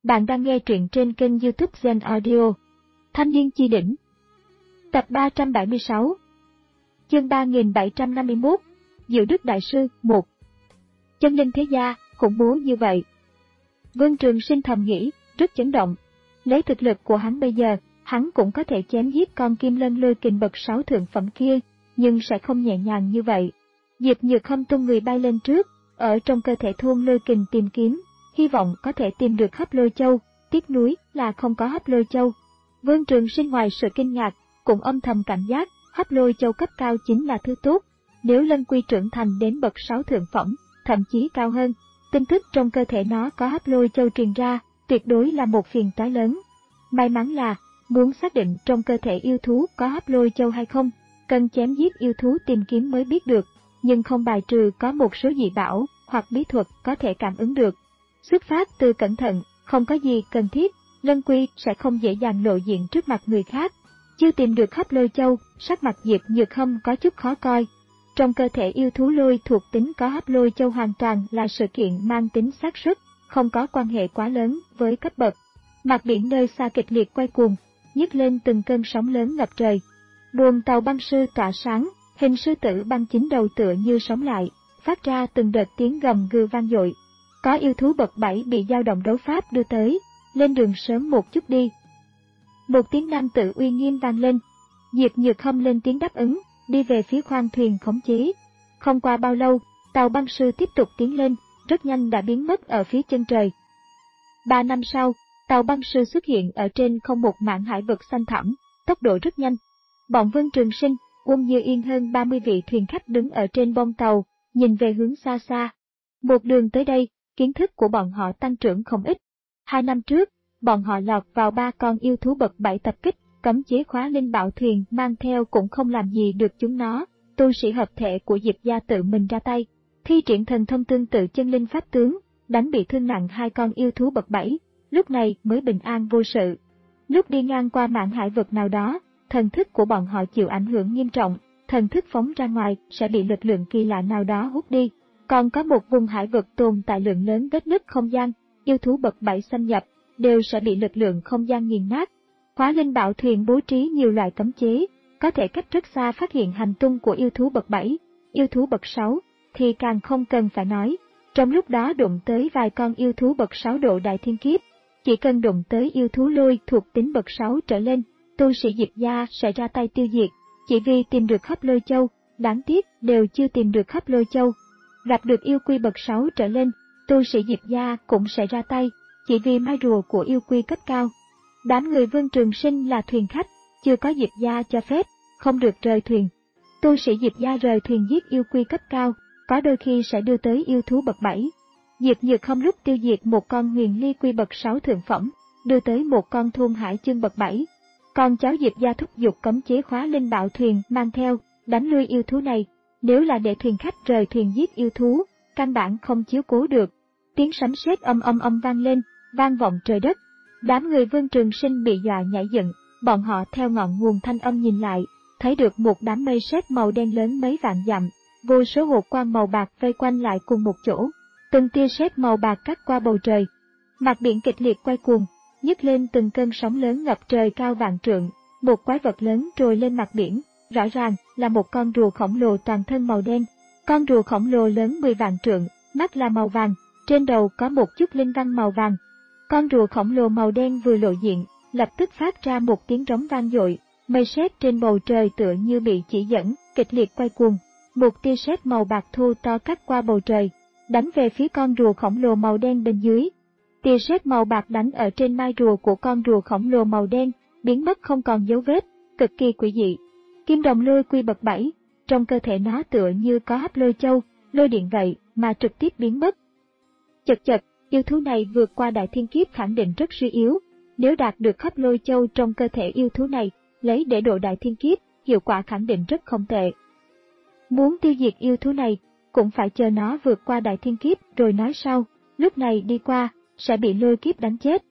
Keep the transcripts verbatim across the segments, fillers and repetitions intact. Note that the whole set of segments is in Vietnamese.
Bạn đang nghe truyện trên kênh YouTube Zen Audio. Thanh niên chi đỉnh. Tập ba trăm bảy mươi sáu. Chương ba nghìn bảy trăm năm mươi mốt. Diệu Đức Đại Sư một. Chân linh thế gia, khủng bố như vậy. Vương Trường Sinh thầm nghĩ, rất chấn động. Lấy thực lực của hắn bây giờ, hắn cũng có thể chém giết con kim lân lôi kình bậc sáu thượng phẩm kia, nhưng sẽ không nhẹ nhàng như vậy. Diệp Nhược Hâm tung người bay lên trước, ở trong cơ thể thôn lôi kình tìm kiếm, hy vọng có thể tìm được hấp lôi châu, tiếc nuối là không có hấp lôi châu. Vương Trường Sinh ngoài sự kinh ngạc, cũng âm thầm cảnh giác, hấp lôi châu cấp cao chính là thứ tốt. Nếu lân quy trưởng thành đến bậc sáu thượng phẩm, thậm chí cao hơn, tin tức trong cơ thể nó có hấp lôi châu truyền ra, tuyệt đối là một phiền toái lớn. May mắn là, muốn xác định trong cơ thể yêu thú có hấp lôi châu hay không, cần chém giết yêu thú tìm kiếm mới biết được, nhưng không bài trừ có một số dị bảo hoặc bí thuật có thể cảm ứng được. Xuất phát từ cẩn thận, không có gì cần thiết, lân quy sẽ không dễ dàng lộ diện trước mặt người khác. Chưa tìm được hấp lôi châu, sắc mặt Diệp Nhược Hâm có chút khó coi. Trong cơ thể yêu thú lôi thuộc tính có hấp lôi châu hoàn toàn là sự kiện mang tính xác suất, không có quan hệ quá lớn với cấp bậc. Mặt biển nơi xa kịch liệt quay cuồng, nhấc lên từng cơn sóng lớn ngập trời. Buồng tàu băng sư tỏa sáng, hình sư tử băng chín đầu tựa như sống lại, phát ra từng đợt tiếng gầm gừ vang dội. Có yêu thú bậc bảy bị dao động đấu pháp đưa tới, lên đường sớm một chút đi. Một tiếng nam tử uy nghiêm vang lên, Diệp Nhược Hâm lên tiếng đáp ứng, đi về phía khoang thuyền khống chế. Không qua bao lâu, tàu băng sư tiếp tục tiến lên, rất nhanh đã biến mất ở phía chân trời. Ba năm sau, tàu băng sư xuất hiện ở trên không một mảng hải vực xanh thẳm, tốc độ rất nhanh. Bọn Vương Trường Sinh, Uông Như Yên hơn ba mươi vị thuyền khách đứng ở trên bông tàu, nhìn về hướng xa xa. Một đường tới đây, kiến thức của bọn họ tăng trưởng không ít. Hai năm trước, bọn họ lọt vào ba con yêu thú bậc bảy tập kích, cấm chế khóa linh bảo thuyền mang theo cũng không làm gì được chúng nó. Tu sĩ hợp thể của Diệp gia tự mình ra tay, thi triển thần thông tương tự chân linh pháp tướng, đánh bị thương nặng hai con yêu thú bậc bảy, lúc này mới bình an vô sự. Lúc đi ngang qua mảng hải vực nào đó, thần thức của bọn họ chịu ảnh hưởng nghiêm trọng, thần thức phóng ra ngoài sẽ bị lực lượng kỳ lạ nào đó hút đi. Còn có một vùng hải vực tồn tại lượng lớn vết nứt không gian, yêu thú bậc bảy xâm nhập, đều sẽ bị lực lượng không gian nghiền nát. Khóa linh bảo thuyền bố trí nhiều loại cấm chế, có thể cách rất xa phát hiện hành tung của yêu thú bậc bảy, yêu thú bậc sáu thì càng không cần phải nói. Trong lúc đó đụng tới vài con yêu thú bậc sáu độ đại thiên kiếp, chỉ cần đụng tới yêu thú lôi thuộc tính bậc sáu trở lên, tu sĩ Diệp gia sẽ ra tay tiêu diệt, chỉ vì tìm được hấp lôi châu, đáng tiếc đều chưa tìm được hấp lôi châu. Gặp được yêu quy bậc sáu trở lên, tu sĩ Diệp gia cũng sẽ ra tay, chỉ vì mai rùa của yêu quy cấp cao. Đám người Vương Trường Sinh là thuyền khách, chưa có Diệp gia cho phép, không được rời thuyền. Tu sĩ Diệp gia rời thuyền giết yêu quy cấp cao, có đôi khi sẽ đưa tới yêu thú bậc bảy. Diệp Nhược Hâm lúc tiêu diệt một con huyền ly quy bậc sáu thượng phẩm, đưa tới một con thôn hải chương bậc bảy. Con cháu Diệp gia thúc giục cấm chế khóa linh bảo thuyền mang theo, đánh lui yêu thú này. Nếu là để thuyền khách rời thuyền giết yêu thú, căn bản không chiếu cố được. Tiếng sấm sét âm âm âm vang lên, vang vọng trời đất. Đám người Vương Trường Sinh bị dọa nhảy dựng, bọn họ theo ngọn nguồn thanh âm nhìn lại, thấy được một đám mây sét màu đen lớn mấy vạn dặm, vô số hột quang màu bạc vây quanh lại cùng một chỗ, từng tia sét màu bạc cắt qua bầu trời. Mặt biển kịch liệt quay cuồng, nhấc lên từng cơn sóng lớn ngập trời cao vạn trượng, một quái vật lớn trồi lên mặt biển. Rõ ràng là một con rùa khổng lồ toàn thân màu đen. Con rùa khổng lồ lớn mười vạn trượng, mắt là màu vàng, trên đầu có một chút linh văn màu vàng. Con rùa khổng lồ màu đen vừa lộ diện, lập tức phát ra một tiếng rống vang dội, mây sét trên bầu trời tựa như bị chỉ dẫn, kịch liệt quay cuồng. Một tia sét màu bạc thô to cắt qua bầu trời, đánh về phía con rùa khổng lồ màu đen bên dưới. Tia sét màu bạc đánh ở trên mai rùa của con rùa khổng lồ màu đen, biến mất không còn dấu vết, cực kỳ quỷ dị. Kim đồng lôi quy bậc bảy, trong cơ thể nó tựa như có hấp lôi châu, lôi điện vậy mà trực tiếp biến mất. Chật chật, yêu thú này vượt qua đại thiên kiếp khẳng định rất suy yếu, nếu đạt được hấp lôi châu trong cơ thể yêu thú này, lấy để độ đại thiên kiếp, hiệu quả khẳng định rất không tệ. Muốn tiêu diệt yêu thú này, cũng phải chờ nó vượt qua đại thiên kiếp rồi nói sau, lúc này đi qua, sẽ bị lôi kiếp đánh chết.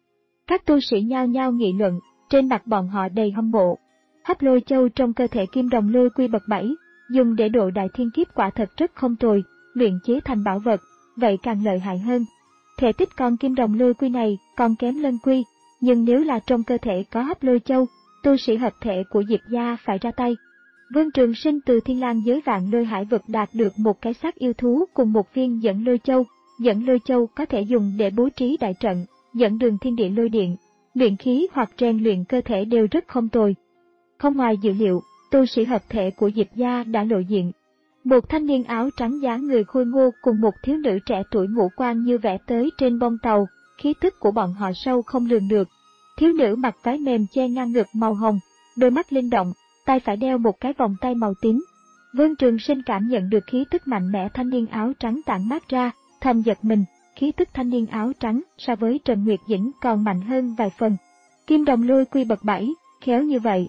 Các tu sĩ nhao nhao nghị luận, trên mặt bọn họ đầy hâm mộ. Hấp lôi châu trong cơ thể kim đồng lôi quy bậc bảy, dùng để độ đại thiên kiếp quả thật rất không tồi, luyện chế thành bảo vật, vậy càng lợi hại hơn. Thể tích con kim đồng lôi quy này còn kém lân quy, nhưng nếu là trong cơ thể có hấp lôi châu, tu sĩ hợp thể của Diệp gia phải ra tay. Vương Trường Sinh từ Thiên Lang giới vạn lôi hải vực đạt được một cái xác yêu thú cùng một viên dẫn lôi châu. Dẫn lôi châu có thể dùng để bố trí đại trận, dẫn đường thiên địa lôi điện, luyện khí hoặc rèn luyện cơ thể đều rất không tồi. Không ngoài dự liệu, tu sĩ hợp thể của Diệp gia đã lộ diện. Một thanh niên áo trắng dáng người khôi ngô cùng một thiếu nữ trẻ tuổi ngũ quan như vẽ tới trên bông tàu, khí tức của bọn họ sâu không lường được. Thiếu nữ mặc váy mềm che ngang ngực màu hồng, đôi mắt linh động, tay phải đeo một cái vòng tay màu tím. Vương Trường Sinh cảm nhận được khí tức mạnh mẽ thanh niên áo trắng tản mát ra, thầm giật mình, khí tức thanh niên áo trắng so với Trần Nguyệt Dĩnh còn mạnh hơn vài phần. Kim đồng lôi quy bậc bảy, khéo như vậy.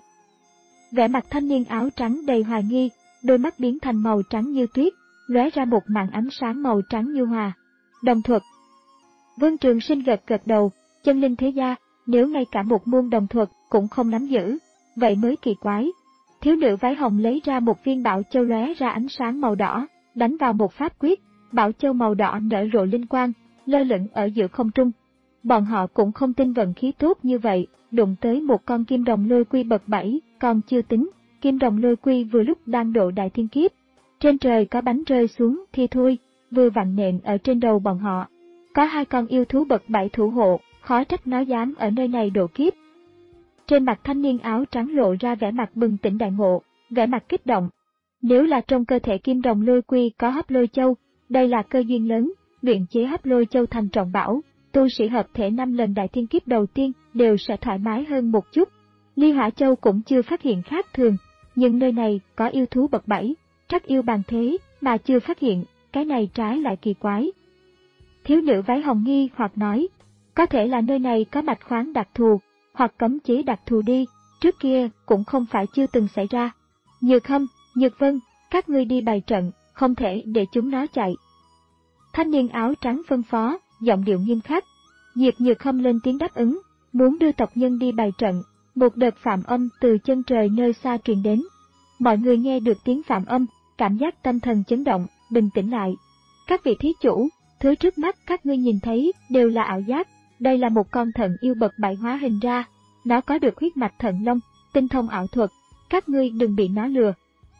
Vẻ mặt thanh niên áo trắng đầy hoài nghi, đôi mắt biến thành màu trắng như tuyết, lóe ra một màn ánh sáng màu trắng như hòa. Đồng thuật. Vương Trường Sinh gật gật đầu, chân linh thế gia, nếu ngay cả một môn đồng thuật cũng không nắm giữ, vậy mới kỳ quái. Thiếu nữ váy hồng lấy ra một viên bảo châu lóe ra ánh sáng màu đỏ, đánh vào một pháp quyết, bảo châu màu đỏ nở rộ linh quang, lơ lửng ở giữa không trung. Bọn họ cũng không tin vận khí tốt như vậy, đụng tới một con kim đồng lôi quy bậc bảy, còn chưa tính, kim đồng lôi quy vừa lúc đang độ đại thiên kiếp. Trên trời có bánh rơi xuống thì thôi, vừa vặn nện ở trên đầu bọn họ. Có hai con yêu thú bậc bảy thủ hộ, khó trách nó dám ở nơi này độ kiếp. Trên mặt thanh niên áo trắng lộ ra vẻ mặt bừng tỉnh đại ngộ, vẻ mặt kích động. Nếu là trong cơ thể kim đồng lôi quy có hấp lôi châu, đây là cơ duyên lớn, luyện chế hấp lôi châu thành trọng bảo, tu sĩ hợp thể năm lần đại thiên kiếp đầu tiên đều sẽ thoải mái hơn một chút. Ly Hỏa Châu cũng chưa phát hiện khác thường, nhưng nơi này có yêu thú bậc bảy, trắc yêu bàn thế mà chưa phát hiện, cái này trái lại kỳ quái. Thiếu nữ váy hồng nghi hoặc nói, có thể là nơi này có mạch khoáng đặc thù, hoặc cấm chế đặc thù đi, trước kia cũng không phải chưa từng xảy ra. Nhược Hâm, Nhược Vân, các ngươi đi bày trận, không thể để chúng nó chạy. Thanh niên áo trắng phân phó, giọng điệu nghiêm khắc. Diệp Nhược Hâm lên tiếng đáp ứng, muốn đưa tộc nhân đi bày trận. Một đợt phạm âm từ chân trời nơi xa truyền đến. Mọi người nghe được tiếng phạm âm, cảm giác tâm thần chấn động, bình tĩnh lại. Các vị thí chủ, thứ trước mắt các ngươi nhìn thấy đều là ảo giác. Đây là một con thận yêu bậc bảy hóa hình ra, nó có được huyết mạch thận long, tinh thông ảo thuật, các ngươi đừng bị nó lừa.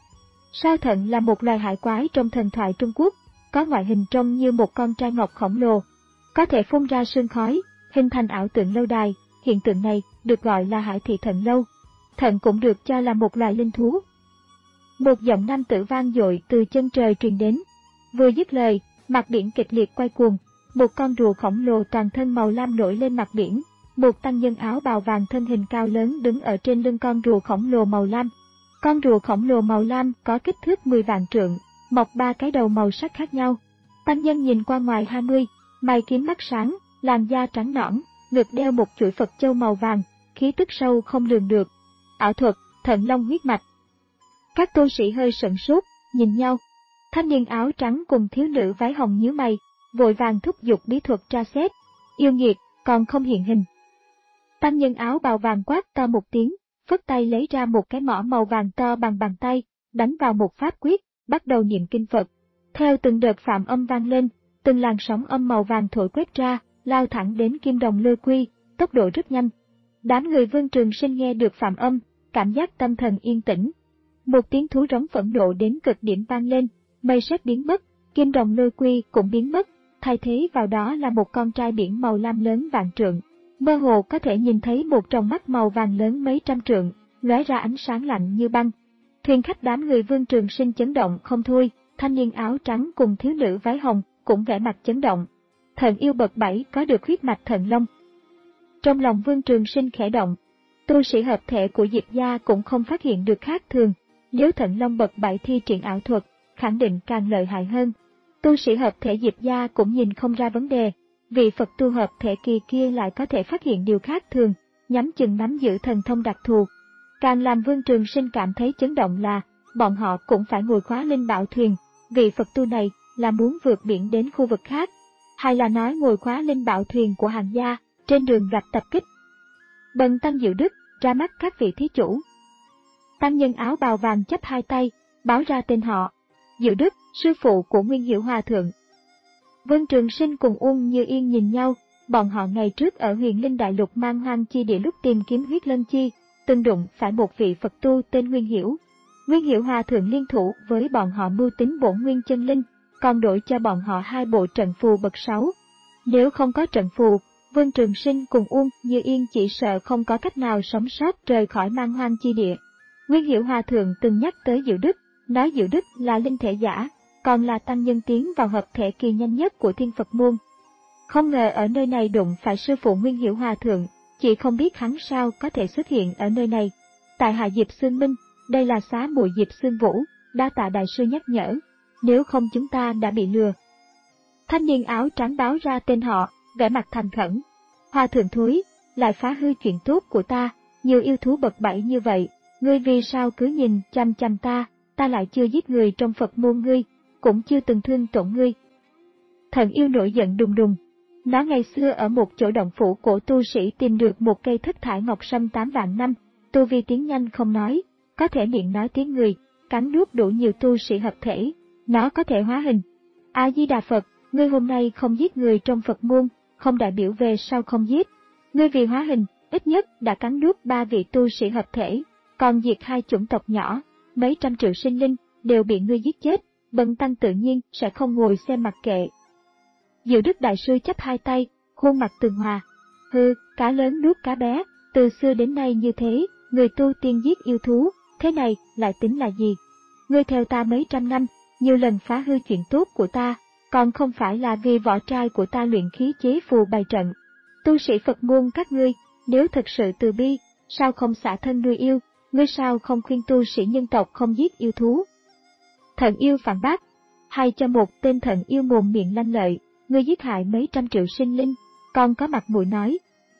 Sao thận là một loài hải quái trong thần thoại Trung Quốc, có ngoại hình trông như một con trai ngọc khổng lồ, có thể phun ra sương khói, hình thành ảo tượng lâu đài, hiện tượng này được gọi là hải thị thận lâu. Thận cũng được cho là một loài linh thú. Một giọng nam tử vang dội từ chân trời truyền đến, vừa dứt lời, mặt biển kịch liệt quay cuồng. Một con rùa khổng lồ toàn thân màu lam nổi lên mặt biển, một tăng nhân áo bào vàng thân hình cao lớn đứng ở trên lưng con rùa khổng lồ màu lam. Con rùa khổng lồ màu lam có kích thước mười vạn trượng, mọc ba cái đầu màu sắc khác nhau. Tăng nhân nhìn qua ngoài hai mươi, mày kiếm mắt sáng, làn da trắng nõn, ngực đeo một chuỗi Phật châu màu vàng, khí tức sâu không lường được. Ảo thuật, thận long huyết mạch. Các tu sĩ hơi sửng sốt, nhìn nhau. Thanh niên áo trắng cùng thiếu nữ váy hồng nhíu mày, vội vàng thúc giục bí thuật tra xét. Yêu nghiệt, còn không hiện hình. Tăng nhân áo bào vàng quát to một tiếng, phất tay lấy ra một cái mõ màu vàng to bằng bàn tay, đánh vào một pháp quyết, bắt đầu niệm kinh Phật. Theo từng đợt phạm âm vang lên, từng làn sóng âm màu vàng thổi quét ra, lao thẳng đến kim đồng lôi quy, tốc độ rất nhanh. Đám người Vương Trường Sinh nghe được phạm âm, cảm giác tâm thần yên tĩnh. Một tiếng thú rống phẫn nộ đến cực điểm vang lên, mây sét biến mất, kim đồng lôi quy cũng biến mất, thay thế vào đó là một con trai biển màu lam lớn vạn trượng. Mơ hồ có thể nhìn thấy một tròng mắt màu vàng lớn mấy trăm trượng, lóe ra ánh sáng lạnh như băng. Thuyền khách đám người Vương Trường Sinh chấn động không thôi, thanh niên áo trắng cùng thiếu nữ váy hồng cũng vẻ mặt chấn động. Thận yêu bậc bảy có được huyết mạch thận long. Trong lòng Vương Trường Sinh khẽ động, tu sĩ hợp thể của Diệp gia cũng không phát hiện được khác thường, nếu thận long bậc bảy thi triển ảo thuật, khẳng định càng lợi hại hơn. Tu sĩ hợp thể Diệp gia cũng nhìn không ra vấn đề, vị Phật tu hợp thể kỳ kia lại có thể phát hiện điều khác thường, nhắm chừng nắm giữ thần thông đặc thù. Càng làm Vương Trường Sinh cảm thấy chấn động là, bọn họ cũng phải ngồi khóa linh bảo thuyền, vị Phật tu này là muốn vượt biển đến khu vực khác, hay là nói ngồi khóa linh bảo thuyền của hàng gia, trên đường gặp tập kích. Bần tăng Diệu Đức, ra mắt các vị thí chủ. Tăng nhân áo bào vàng chắp hai tay, báo ra tên họ. Diệu Đức, sư phụ của Nguyên Hiểu Hòa Thượng. Vân Trường Sinh cùng Uông Như Yên nhìn nhau, bọn họ ngày trước ở Huyền Linh Đại Lục Man Hoang Chi Địa lúc tìm kiếm huyết lân chi, từng đụng phải một vị Phật tu tên Nguyên Hiểu. Nguyên Hiểu Hòa thượng liên thủ với bọn họ mưu tính bổn nguyên chân linh, còn đổi cho bọn họ hai bộ trận phù bậc sáu. Nếu không có trận phù, Vân Trường Sinh cùng Uông Như Yên chỉ sợ không có cách nào sống sót rời khỏi Man Hoang Chi Địa. Nguyên Hiểu Hòa thượng từng nhắc tới Diệu Đức, nói Diệu Đức là linh thể giả, còn là tăng nhân tiến vào hợp thể kỳ nhanh nhất của Thiên Phật môn. Không ngờ ở nơi này đụng phải sư phụ Nguyên Hiểu Hòa thượng, chỉ không biết hắn sao có thể xuất hiện ở nơi này. Tại hạ Diệp Xương Minh, đây là xá muội Diệp Xương Vũ, đa tạ đại sư nhắc nhở, nếu không chúng ta đã bị lừa. Thanh niên áo trắng báo ra tên họ, vẻ mặt thành khẩn. Hòa thượng thúi, lại phá hư chuyện tốt của ta, nhiều yêu thú bậc bảy như vậy, ngươi vì sao cứ nhìn chăm chăm ta, ta lại chưa giết người trong Phật môn ngươi, cũng chưa từng thương tổn ngươi. Thần yêu nổi giận đùng đùng. Nó ngày xưa ở một chỗ động phủ cổ tu sĩ tìm được một cây thất thải ngọc sâm tám vạn năm, tu vi tiếng nhanh không nói, có thể miệng nói tiếng người, cắn nuốt đủ nhiều tu sĩ hợp thể, nó có thể hóa hình. A Di Đà Phật, ngươi hôm nay không giết người trong Phật môn, không đại biểu về sau không giết. Ngươi vì hóa hình, ít nhất đã cắn nuốt ba vị tu sĩ hợp thể, còn diệt hai chủng tộc nhỏ, mấy trăm triệu sinh linh đều bị ngươi giết chết, bần tăng tự nhiên sẽ không ngồi xem mặc kệ. Diệu Đức đại sư chắp hai tay, khuôn mặt tường hòa. Hừ, cá lớn nuốt cá bé, từ xưa đến nay như thế, người tu tiên giết yêu thú, thế này lại tính là gì? Ngươi theo ta mấy trăm năm, nhiều lần phá hư chuyện tốt của ta, còn không phải là vì võ trai của ta luyện khí chế phù bày trận. Tu sĩ Phật môn các ngươi, nếu thực sự từ bi, sao không xả thân nuôi yêu, ngươi sao không khuyên tu sĩ nhân tộc không giết yêu thú? Thần yêu phản bác, hay cho một tên thần yêu mồm miệng lanh lợi, ngươi giết hại mấy trăm triệu sinh linh, còn có mặt mũi nói.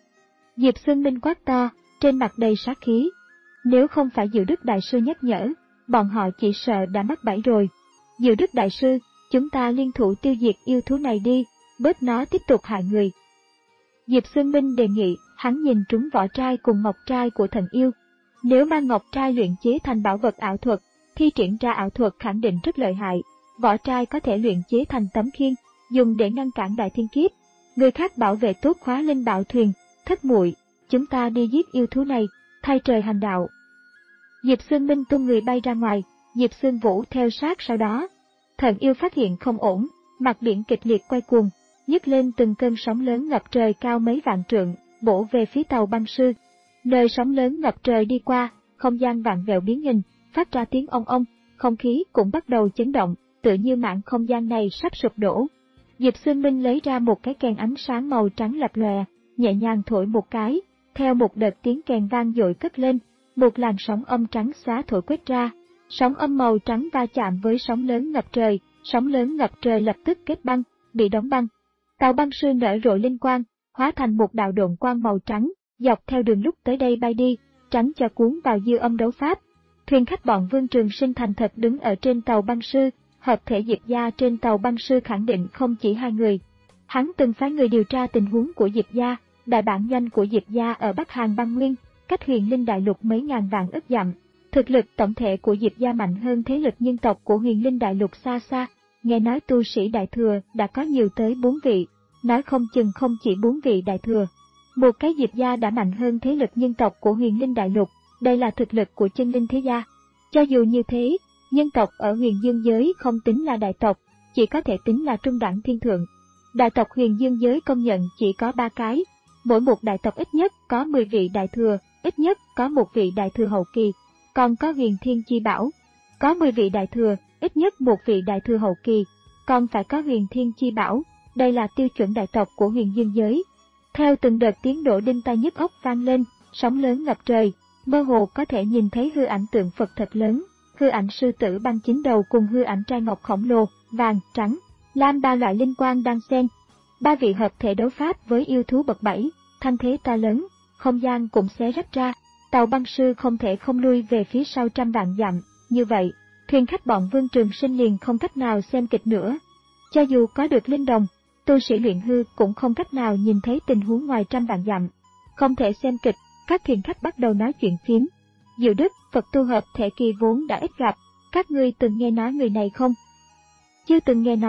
Diệp Xương Minh quát to, trên mặt đầy sát khí. Nếu không phải Diệu Đức đại sư nhắc nhở, bọn họ chỉ sợ đã mắc bẫy rồi. Diệu Đức đại sư, chúng ta liên thủ tiêu diệt yêu thú này đi, bớt nó tiếp tục hại người. Diệp Xương Minh đề nghị, hắn nhìn trúng vỏ trai cùng ngọc trai của thần yêu. Nếu mang ngọc trai luyện chế thành bảo vật ảo thuật, thi triển ra ảo thuật khẳng định rất lợi hại. Vỏ trai có thể luyện chế thành tấm khiên, dùng để ngăn cản đại thiên kiếp. Người khác bảo vệ tốt khóa linh bảo thuyền, thất muội, chúng ta đi giết yêu thú này, thay trời hành đạo. Diệp Xương Minh tung người bay ra ngoài, Diệp Xương Vũ theo sát sau đó. Thần yêu phát hiện không ổn, mặt biển kịch liệt quay cuồng, nhấc lên từng cơn sóng lớn ngập trời cao mấy vạn trượng, bổ về phía tàu băng sư. Nơi sóng lớn ngập trời đi qua, không gian vạn vẹo biến hình, phát ra tiếng ong ong, không khí cũng bắt đầu chấn động, tự như mảng không gian này sắp sụp đổ. Diệp Xương Minh lấy ra một cái kèn ánh sáng màu trắng lập lòe, nhẹ nhàng thổi một cái, theo một đợt tiếng kèn vang dội cất lên, một làn sóng âm trắng xóa thổi quét ra. Sóng âm màu trắng va chạm với sóng lớn ngập trời, sóng lớn ngập trời lập tức kết băng, bị đóng băng. Tàu băng sư nở rộ linh quang, hóa thành một đạo độn quang màu trắng, dọc theo đường lúc tới đây bay đi, tránh cho cuốn vào dư âm đấu pháp. Thuyền khách bọn Vương Trường Sinh thành thật đứng ở trên tàu băng sư, hợp thể Diệp gia trên tàu băng sư khẳng định không chỉ hai người. Hắn từng phái người điều tra tình huống của Diệp gia, đại bản doanh của Diệp gia ở Bắc Hàn băng nguyên, cách Huyền Linh Đại Lục mấy ngàn vạn ức dặm. Thực lực tổng thể của Diệp gia mạnh hơn thế lực nhân tộc của Huyền Linh Đại Lục xa xa, nghe nói tu sĩ đại thừa đã có nhiều tới bốn vị, nói không chừng không chỉ bốn vị đại thừa. Một cái Diệp gia đã mạnh hơn thế lực nhân tộc của Huyền Linh Đại Lục, đây là thực lực của chân linh thế gia. Cho dù như thế, nhân tộc ở Huyền Dương giới không tính là đại tộc, chỉ có thể tính là trung đẳng thiên thượng. Đại tộc Huyền Dương giới công nhận chỉ có ba cái, mỗi một đại tộc ít nhất có mười vị đại thừa, ít nhất có một vị đại thừa hậu kỳ. Còn có Huyền Thiên Chi Bảo, có mười vị đại thừa, ít nhất một vị đại thừa hậu kỳ, còn phải có Huyền Thiên Chi Bảo, đây là tiêu chuẩn đại tộc của Huyền Dương giới. Theo từng đợt tiếng nổ đinh tai nhức óc vang lên, sóng lớn ngập trời, mơ hồ có thể nhìn thấy hư ảnh tượng Phật thật lớn, hư ảnh sư tử băng chín đầu cùng hư ảnh trai ngọc khổng lồ, vàng, trắng, lam ba loại linh quang đang xen. Ba vị hợp thể đấu pháp với yêu thú bậc bảy, thanh thế to lớn, không gian cũng xé rách ra. Tàu băng sư không thể không lui về phía sau trăm vạn dặm, như vậy, thuyền khách bọn Vương Trường Sinh liền không cách nào xem kịch nữa. Cho dù có được linh đồng, tu sĩ luyện hư cũng không cách nào nhìn thấy tình huống ngoài trăm vạn dặm. Không thể xem kịch, các thuyền khách bắt đầu nói chuyện phiếm. Diệu Đức, Phật tu hợp thể kỳ vốn đã ít gặp, các ngươi từng nghe nói người này không? Chưa từng nghe nói,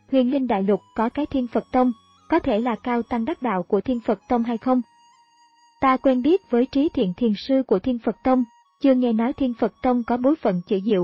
Huyền Linh Đại Lục có cái Thiên Phật Tông, có thể là cao tăng đắc đạo của Thiên Phật Tông hay không? Ta quen biết với Trí Thiện Thiền Sư của Thiên Phật Tông, chưa nghe nói Thiên Phật Tông có bối phận chữ Diệu.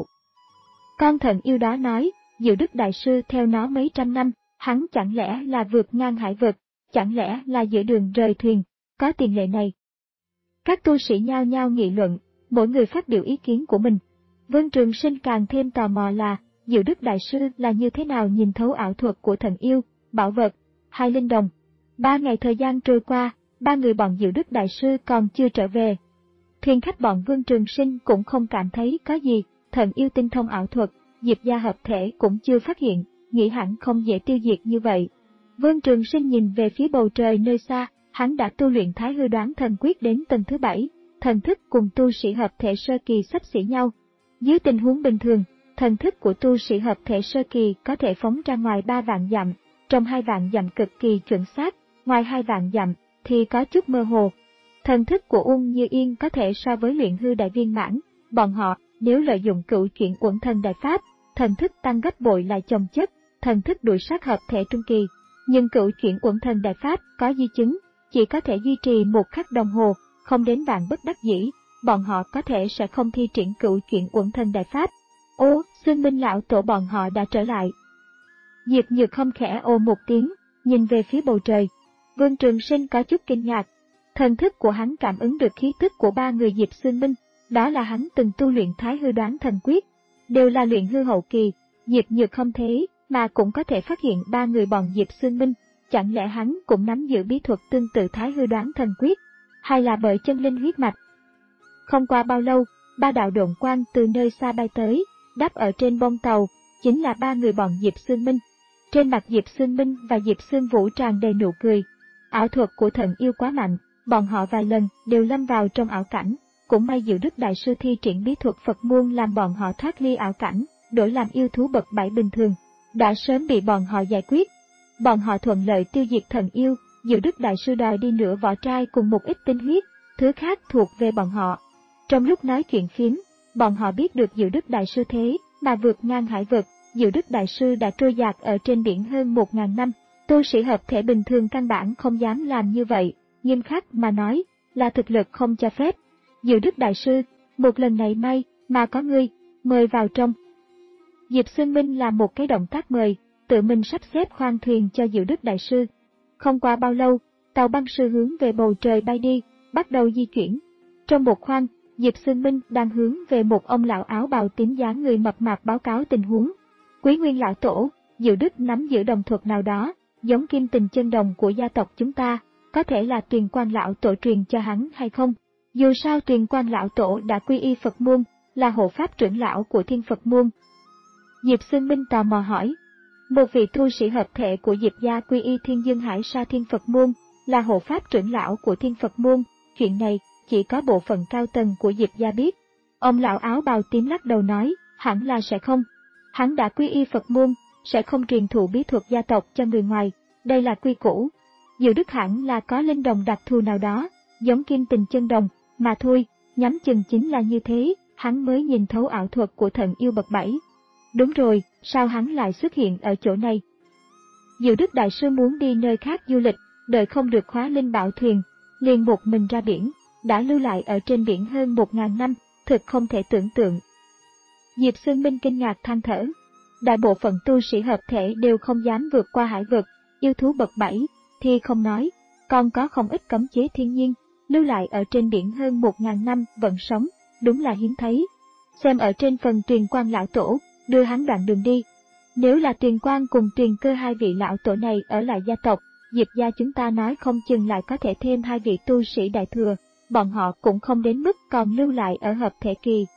Con thần yêu đó nói, Diệu Đức Đại Sư theo nó mấy trăm năm, hắn chẳng lẽ là vượt ngang hải vực, chẳng lẽ là giữa đường rời thuyền, có tiền lệ này. Các tu sĩ nhao nhao nghị luận, mỗi người phát biểu ý kiến của mình. Vương Trường Sinh càng thêm tò mò là, Diệu Đức Đại Sư là như thế nào nhìn thấu ảo thuật của thần yêu, bảo vật, hai linh đồng. Ba ngày thời gian trôi qua, ba người bọn Diệu Đức Đại Sư còn chưa trở về. Thuyền khách bọn Vương Trường Sinh cũng không cảm thấy có gì, thần yêu tinh thông ảo thuật, Diệp gia hợp thể cũng chưa phát hiện, nghĩ hẳn không dễ tiêu diệt như vậy. Vương Trường Sinh nhìn về phía bầu trời nơi xa, hắn đã tu luyện Thái Hư Đoán Thần Quyết đến tầng thứ bảy, thần thức cùng tu sĩ hợp thể sơ kỳ xấp xỉ nhau. Dưới tình huống bình thường, thần thức của tu sĩ hợp thể sơ kỳ có thể phóng ra ngoài ba vạn dặm, trong hai vạn dặm cực kỳ chuẩn xác, ngoài hai vạn dặm thì có chút mơ hồ. Thần thức của Ung Như Yên có thể so với luyện hư đại viên mãn, bọn họ nếu lợi dụng cửu chuyển uẩn thần đại pháp, thần thức tăng gấp bội lại chồng chất, thần thức đuổi sát hợp thể trung kỳ. Nhưng cửu chuyển uẩn thần đại pháp có di chứng, chỉ có thể duy trì một khắc đồng hồ, không đến vạn bất đắc dĩ, bọn họ có thể sẽ không thi triển cửu chuyển uẩn thần đại pháp. Ô, Xương Minh lão tổ bọn họ đã trở lại. Diệp Nhược không khẽ ồ một tiếng, nhìn về phía bầu trời. Vương Trường Sinh có chút kinh ngạc. Thần thức của hắn cảm ứng được khí tức của ba người Diệp Xương Minh, đó là hắn từng tu luyện Thái Hư Đoán Thần Quyết, đều là luyện hư hậu kỳ. Diệp Nhược không thế, mà cũng có thể phát hiện ba người bọn Diệp Xương Minh, chẳng lẽ hắn cũng nắm giữ bí thuật tương tự Thái Hư Đoán Thần Quyết, hay là bởi chân linh huyết mạch? Không qua bao lâu, ba đạo độn quang từ nơi xa bay tới, đáp ở trên bông tàu, chính là ba người bọn Diệp Xương Minh. Trên mặt Diệp Xương Minh và Diệp Xương Vũ tràn đầy nụ cười. Ảo thuật của thần yêu quá mạnh, bọn họ vài lần đều lâm vào trong ảo cảnh, cũng may Diệu Đức Đại Sư thi triển bí thuật Phật môn làm bọn họ thoát ly ảo cảnh, đổi làm yêu thú bậc bảy bình thường, đã sớm bị bọn họ giải quyết. Bọn họ thuận lợi tiêu diệt thần yêu, Diệu Đức Đại Sư đòi đi nửa vỏ trai cùng một ít tinh huyết, thứ khác thuộc về bọn họ. Trong lúc nói chuyện phiếm, bọn họ biết được Diệu Đức Đại Sư thế mà vượt ngang hải vực, Diệu Đức Đại Sư đã trôi dạt ở trên biển hơn một ngàn năm, tu sĩ hợp thể bình thường căn bản không dám làm như vậy, nghiêm khắc mà nói, là thực lực không cho phép. Diệu Đức Đại Sư, một lần này may mà có ngươi, mời vào trong. Diệp Xương Minh làm một cái động tác mời, tự mình sắp xếp khoang thuyền cho Diệu Đức Đại Sư. Không qua bao lâu, tàu băng sư hướng về bầu trời bay đi, bắt đầu di chuyển. Trong một khoang, Diệp Xương Minh đang hướng về một ông lão áo bào tím dáng người mập mạp báo cáo tình huống. Quý Nguyên lão tổ, Diệu Đức nắm giữ đồng thuật nào đó, giống Kim Tình chân đồng của gia tộc chúng ta, có thể là Tuyền Quan lão tổ truyền cho hắn hay không? Dù sao Tuyền Quan lão tổ đã quy y Phật môn, là hộ pháp trưởng lão của Thiên Phật môn. Diệp Xương Minh tò mò hỏi. Một vị tu sĩ hợp thể của Diệp gia quy y Thiên Dương Hải Sa Thiên Phật môn, là hộ pháp trưởng lão của Thiên Phật môn, chuyện này chỉ có bộ phận cao tầng của Diệp gia biết. Ông lão áo bào tím lắc đầu nói, hẳn là sẽ không. Hắn đã quy y Phật môn, sẽ không truyền thụ bí thuật gia tộc cho người ngoài, đây là quy củ. Diệu Đức hẳn là có linh đồng đặc thù nào đó, giống Kim Tình chân đồng, mà thôi, nhắm chừng chính là như thế, hắn mới nhìn thấu ảo thuật của thần yêu bậc bảy. Đúng rồi, sao hắn lại xuất hiện ở chỗ này? Diệu Đức Đại Sư muốn đi nơi khác du lịch, đợi không được khóa linh bảo thuyền, liền một mình ra biển, đã lưu lại ở trên biển hơn một ngàn năm, thực không thể tưởng tượng. Diệp Xương Minh kinh ngạc than thở. Đại bộ phận tu sĩ hợp thể đều không dám vượt qua hải vực, yêu thú bậc bảy thì không nói, còn có không ít cấm chế thiên nhiên, lưu lại ở trên biển hơn một ngàn năm vẫn sống, đúng là hiếm thấy. Xem ở trên phần Tuyền Quan lão tổ, đưa hắn đoạn đường đi. Nếu là Tuyền Quan cùng Tuyền Cơ hai vị lão tổ này ở lại gia tộc, Diệp gia chúng ta nói không chừng lại có thể thêm hai vị tu sĩ đại thừa, bọn họ cũng không đến mức còn lưu lại ở hợp thể kỳ.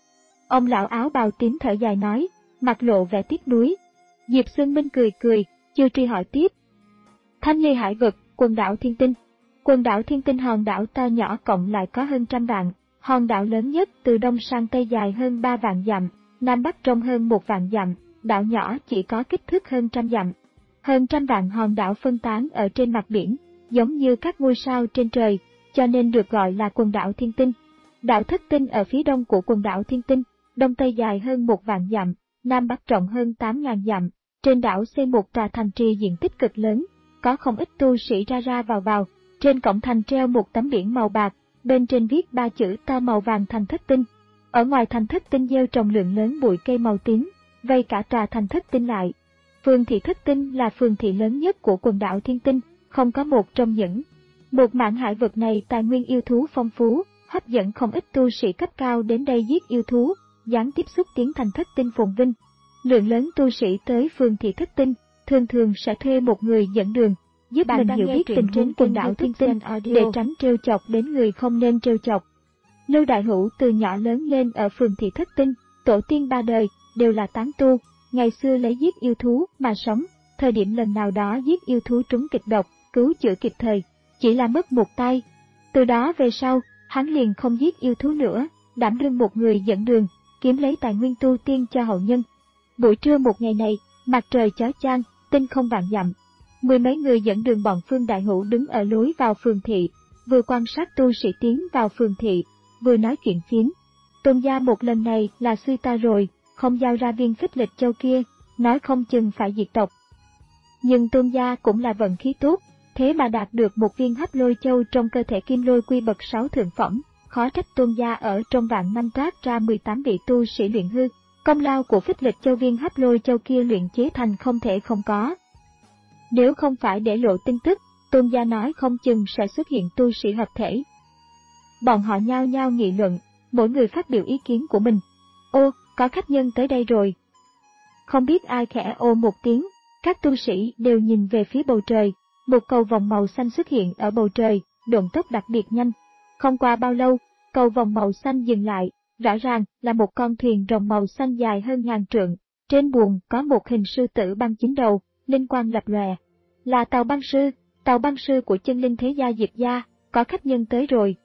Ông lão áo bào tím thở dài nói, mặt lộ vẻ tiếc nuối. Diệp Xương Minh cười cười, chưa truy hỏi tiếp. Thanh Ly hải vực, quần đảo Thiên Tinh. Quần đảo Thiên Tinh hòn đảo to nhỏ cộng lại có hơn trăm vạn, hòn đảo lớn nhất từ đông sang tây dài hơn ba vạn dặm, nam bắc rộng hơn một vạn dặm, đảo nhỏ chỉ có kích thước hơn trăm dặm. Hơn trăm vạn hòn đảo phân tán ở trên mặt biển, giống như các ngôi sao trên trời, cho nên được gọi là quần đảo Thiên Tinh. Đảo Thất Tinh ở phía đông của quần đảo Thiên Tinh, đông tây dài hơn một vạn dặm, nam bắc rộng hơn tám ngàn dặm, Trên đảo xây một tòa thành trì diện tích cực lớn, có không ít tu sĩ ra ra vào vào. Trên cổng thành treo một tấm biển màu bạc, bên trên viết ba chữ to màu vàng Thành Thất Tinh. Ở ngoài Thành Thất Tinh gieo trồng lượng lớn bụi cây màu tím, vây cả tòa Thành Thất Tinh lại. Phường thị Thất Tinh là phường thị lớn nhất của quần đảo Thiên Tinh, không có một trong những một mảng hải vực này tài nguyên yêu thú phong phú, hấp dẫn không ít tu sĩ cấp cao đến đây giết yêu thú, gián tiếp xúc tiến Thành Thất Tinh phồn vinh. Lượng lớn tu sĩ tới phường thị Thất Tinh, thường thường sẽ thuê một người dẫn đường, giúp mình hiểu biết tình huống quần đảo Thiên Tinh để tránh trêu chọc đến người không nên trêu chọc. Lưu Đại Hữu từ nhỏ lớn lên ở phường thị Thất Tinh, tổ tiên ba đời đều là tán tu, ngày xưa lấy giết yêu thú mà sống, thời điểm lần nào đó giết yêu thú trúng kịch độc, cứu chữa kịp thời, chỉ là mất một tay. Từ đó về sau, hắn liền không giết yêu thú nữa, đảm đương một người dẫn đường, kiếm lấy tài nguyên tu tiên cho hậu nhân. Buổi trưa một ngày này, mặt trời chói chang, tinh không vạn dặm. Mười mấy người dẫn đường bọn Phương Đại Hữu đứng ở lối vào phường thị, vừa quan sát tu sĩ tiến vào phường thị, vừa nói chuyện phiếm. Tôn gia một lần này là suy ta rồi, không giao ra viên phích lịch châu kia, nói không chừng phải diệt tộc. Nhưng Tôn gia cũng là vận khí tốt, thế mà đạt được một viên hấp lôi châu trong cơ thể kim lôi quy bậc sáu thượng phẩm, khó trách Tôn gia ở trong vạn năm toát ra mười tám vị tu sĩ luyện hư. Công lao của phích lịch châu viên hấp lôi châu kia luyện chế thành không thể không có. Nếu không phải để lộ tin tức, Tôn gia nói không chừng sẽ xuất hiện tu sĩ hợp thể. Bọn họ nhao nhao nghị luận, mỗi người phát biểu ý kiến của mình. Ô, có khách nhân tới đây rồi. Không biết ai khẽ ô một tiếng, các tu sĩ đều nhìn về phía bầu trời, một cầu vòng màu xanh xuất hiện ở bầu trời, độn tốc đặc biệt nhanh. Không qua bao lâu, cầu vòng màu xanh dừng lại, rõ ràng là một con thuyền rồng màu xanh dài hơn ngàn trượng, trên buồng có một hình sư tử băng chín đầu, linh quang lập lòe. Là tàu băng sư, tàu băng sư của chân linh thế gia Diệp gia, có khách nhân tới rồi.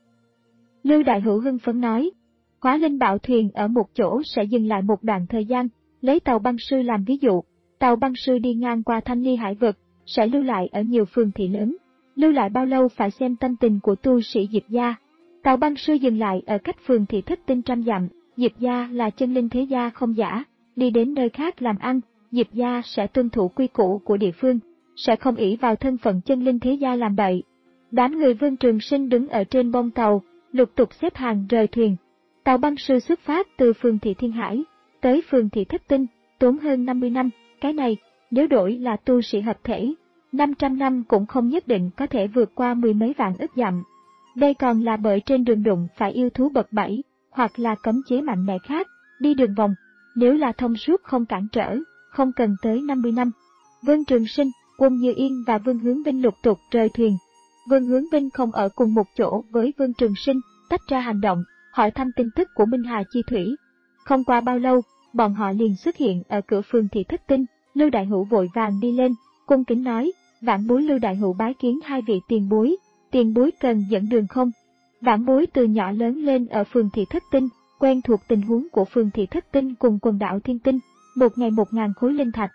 Lưu Đại Hữu hưng phấn nói, Hóa Linh Bảo thuyền ở một chỗ sẽ dừng lại một đoạn thời gian, lấy tàu băng sư làm ví dụ, tàu băng sư đi ngang qua Thanh Ly hải vực, sẽ lưu lại ở nhiều phường thị lớn. Lưu lại bao lâu phải xem tâm tình của tu sĩ Diệp gia. Tàu băng sư dừng lại ở cách phường thị Thất Tinh trăm dặm, Diệp gia là chân linh thế gia không giả, đi đến nơi khác làm ăn, Diệp gia sẽ tuân thủ quy củ của địa phương, sẽ không ỷ vào thân phận chân linh thế gia làm bậy. Đám người Vương Trường Sinh đứng ở trên bông tàu, lục tục xếp hàng rời thuyền. Tàu băng sư xuất phát từ phường thị Thiên Hải, tới phường thị Thất Tinh, tốn hơn năm mươi năm, cái này, nếu đổi là tu sĩ hợp thể, năm trăm năm cũng không nhất định có thể vượt qua mười mấy vạn ức dặm. Đây còn là bởi trên đường đụng phải yêu thú bậc bảy, hoặc là cấm chế mạnh mẽ khác, đi đường vòng, nếu là thông suốt không cản trở, không cần tới năm mươi năm. Vương Trường Sinh, Quân Như Yên và Vương Hướng Vinh lục tục rời thuyền. Vương Hướng Vinh không ở cùng một chỗ với Vương Trường Sinh, tách ra hành động, hỏi thăm tin tức của Minh Hà Chi Thủy. Không qua bao lâu, bọn họ liền xuất hiện ở cửa phường thị Thất Tinh. Lưu Đại Hữu vội vàng đi lên, cung kính nói, vãn bối Lưu Đại Hữu bái kiến hai vị tiền bối, tiền bối cần dẫn đường không? Vãn bối từ nhỏ lớn lên ở phường thị Thất Tinh, quen thuộc tình huống của phường thị Thất Tinh cùng quần đảo Thiên Tinh, một ngày một ngàn khối linh thạch.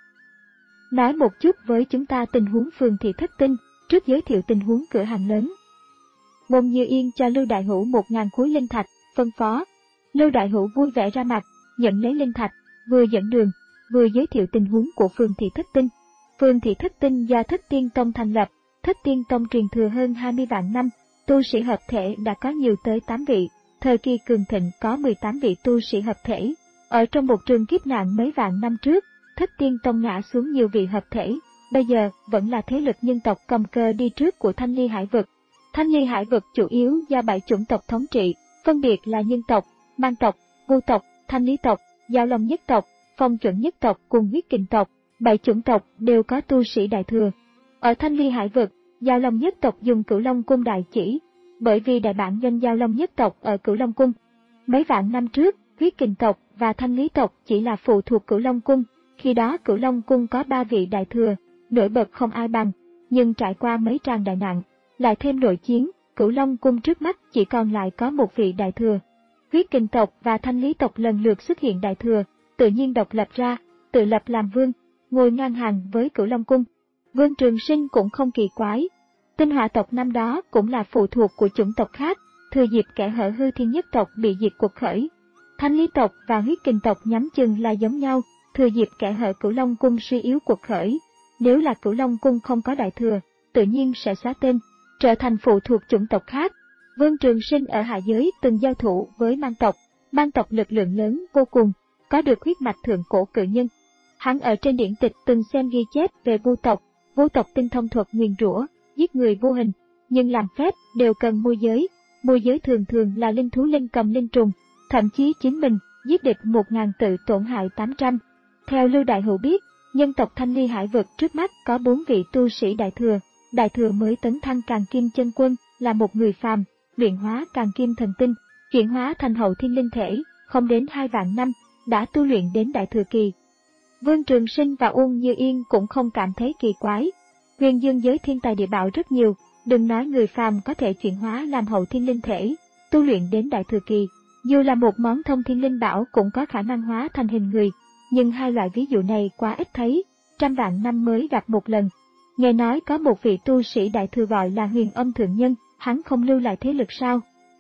Nói một chút với chúng ta tình huống phường thị Thất Tinh, trước giới thiệu tình huống cửa hàng lớn. Môn Như Yên cho Lưu Đại Hữu một ngàn khối linh thạch, phân phó. Lưu Đại Hữu vui vẻ ra mặt, nhận lấy linh thạch, vừa dẫn đường, vừa giới thiệu tình huống của phường thị Thất Tinh. Phường thị Thất Tinh do Thất Tiên Tông thành lập, Thất Tiên Tông truyền thừa hơn hai mươi vạn năm, tu sĩ hợp thể đã có nhiều tới tám vị, thời kỳ cường thịnh có mười tám vị tu sĩ hợp thể. Ở trong một trường kiếp nạn mấy vạn năm trước, Thất Tiên Tông ngã xuống nhiều vị hợp thể, bây giờ vẫn là thế lực nhân tộc cầm cờ đi trước của Thanh Ly hải vực. Thanh Ly hải vực chủ yếu do bảy chủng tộc thống trị, phân biệt là nhân tộc, mang tộc, vu tộc, thanh lý tộc, giao long nhất tộc, phong chuẩn nhất tộc cùng huyết kình tộc. Bảy chủng tộc đều có tu sĩ đại thừa. Ở Thanh Ly hải vực, giao long nhất tộc dùng Cửu Long cung đại chỉ, bởi vì đại bản doanh giao long nhất tộc ở Cửu Long cung. Mấy vạn năm trước, huyết kình tộc và thanh lý tộc chỉ là phụ thuộc Cửu Long cung, khi đó Cửu Long cung có ba vị đại thừa, nổi bật không ai bằng, nhưng trải qua mấy tràng đại nạn, lại thêm nội chiến, Cửu Long cung trước mắt chỉ còn lại có một vị đại thừa. Huyết kình tộc và thanh lý tộc lần lượt xuất hiện đại thừa, tự nhiên độc lập ra, tự lập làm vương, ngồi ngang hàng với Cửu Long cung. Vương Trường Sinh cũng không kỳ quái. Tinh Hỏa tộc năm đó cũng là phụ thuộc của chủng tộc khác, thừa dịp kẻ hở hư thiên nhất tộc bị diệt cuộc khởi. Thanh lý tộc và huyết kình tộc nhắm chừng là giống nhau, thừa dịp kẻ hở Cửu Long cung suy yếu cuộc khởi. Nếu là Cửu Long cung không có đại thừa, tự nhiên sẽ xóa tên, trở thành phụ thuộc chủng tộc khác. Vương Trường Sinh ở hạ giới từng giao thủ với Mang tộc, Mang tộc lực lượng lớn vô cùng, có được huyết mạch thượng cổ cự nhân. Hắn ở trên điển tịch từng xem ghi chép về Vu tộc, Vu tộc tinh thông thuật nguyền rủa, giết người vô hình, nhưng làm phép đều cần môi giới, môi giới thường thường là linh thú linh cầm linh trùng, thậm chí chính mình giết địch một ngàn tự tổn hại tám trăm. Theo Lưu Đại Hữu biết, nhân tộc Thanh Ly Hải vực trước mắt có bốn vị tu sĩ đại thừa, đại thừa mới tấn thăng Càn Kim chân quân, là một người phàm, luyện hóa Càn Kim thần tinh, chuyển hóa thành hậu thiên linh thể, không đến hai vạn năm, đã tu luyện đến đại thừa kỳ. Vương Trường Sinh và Uông Như Yên cũng không cảm thấy kỳ quái. Huyền dương giới thiên tài địa bảo rất nhiều, đừng nói người phàm có thể chuyển hóa làm hậu thiên linh thể, tu luyện đến đại thừa kỳ, dù là một món thông thiên linh bảo cũng có khả năng hóa thành hình người, nhưng hai loại ví dụ này quá ít thấy, trăm vạn năm mới gặp một lần. Nghe nói có một vị tu sĩ đại thừa gọi là Huyền Âm Thượng Nhân, hắn không lưu lại thế lực sao?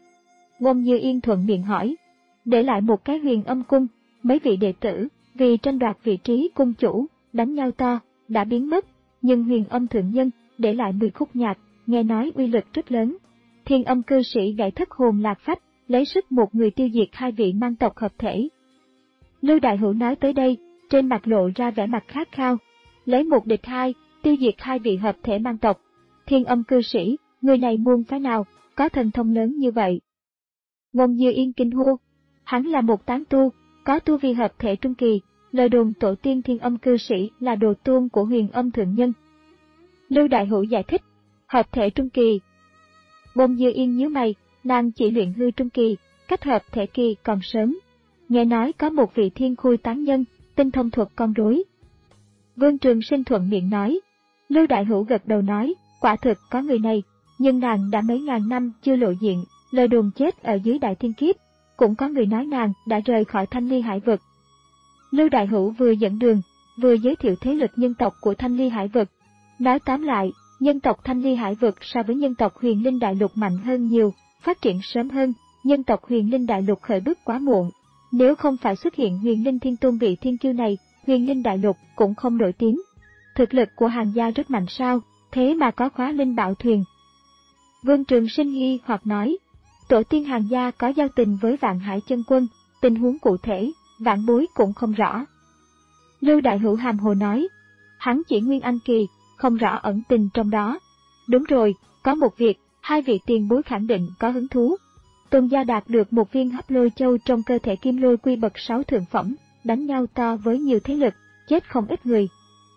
Uông Như Yên thuận miệng hỏi. Để lại một cái Huyền Âm cung, mấy vị đệ tử vì tranh đoạt vị trí cung chủ, đánh nhau to, đã biến mất, nhưng Huyền Âm Thượng Nhân để lại mười khúc nhạc, nghe nói uy lực rất lớn. Thiên Âm cư sĩ gãy thất hồn lạc phách, lấy sức một người tiêu diệt hai vị Mang tộc hợp thể. Lưu Đại Hữu nói tới đây, trên mặt lộ ra vẻ mặt khát khao, lấy một địch hai, tiêu diệt hai vị hợp thể Mang tộc. Thiên Âm cư sĩ, người này muôn phái nào, có thần thông lớn như vậy? Uông Như Yên kinh hô, hắn là một tán tu, có tu vi hợp thể trung kỳ, lời đồn tổ tiên Thiên Âm cư sĩ là đồ tôn của Huyền Âm Thượng Nhân. Lưu Đại Hữu giải thích, hợp thể trung kỳ. Uông Như Yên nhíu mày, nàng chỉ luyện hư trung kỳ, cách hợp thể kỳ còn sớm. Nghe nói có một vị thiên khui tán nhân, tinh thông thuật con rối. Vương Trường Sinh thuận miệng nói. Lưu Đại Hữu gật đầu nói, quả thực có người này, nhưng nàng đã mấy ngàn năm chưa lộ diện, lời đồn chết ở dưới đại thiên kiếp. Cũng có người nói nàng đã rời khỏi Thanh Ly Hải vực. Lưu Đại Hữu vừa dẫn đường, vừa giới thiệu thế lực nhân tộc của Thanh Ly Hải vực. Nói tóm lại, nhân tộc Thanh Ly Hải vực so với nhân tộc Huyền Linh Đại Lục mạnh hơn nhiều, phát triển sớm hơn, nhân tộc Huyền Linh Đại Lục khởi bước quá muộn. Nếu không phải xuất hiện Huyền Linh Thiên Tôn vị thiên kiêu này, Huyền Linh Đại Lục cũng không nổi tiếng. Thực lực của Hàn gia rất mạnh sao, thế mà có khóa linh bảo thuyền. Vương Trường Sinh nghi hoặc nói, tổ tiên Hàn gia có giao tình với Vạn Hải chân quân, tình huống cụ thể, vạn bối cũng không rõ. Lưu Đại Hữu hàm hồ nói, hắn chỉ nguyên anh kỳ, không rõ ẩn tình trong đó. Đúng rồi, có một việc, hai vị tiền bối khẳng định có hứng thú. Tôn gia đạt được một viên hấp lôi châu trong cơ thể kim lôi quy bậc sáu thượng phẩm, đánh nhau to với nhiều thế lực, chết không ít người.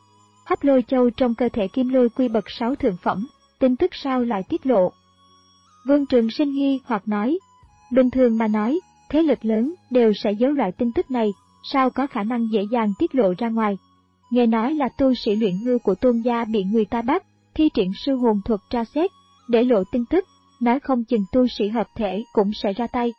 Hấp lôi châu trong cơ thể kim lôi quy bậc sáu thượng phẩm, tin tức sao lại tiết lộ? Vương Trường Sinh nghi hoặc nói, bình thường mà nói, thế lực lớn đều sẽ giấu loại tin tức này, sao có khả năng dễ dàng tiết lộ ra ngoài. Nghe nói là tu sĩ luyện hư của Tôn gia bị người ta bắt, thi triển sư hồn thuật tra xét, để lộ tin tức, nói không chừng tu sĩ hợp thể cũng sẽ ra tay.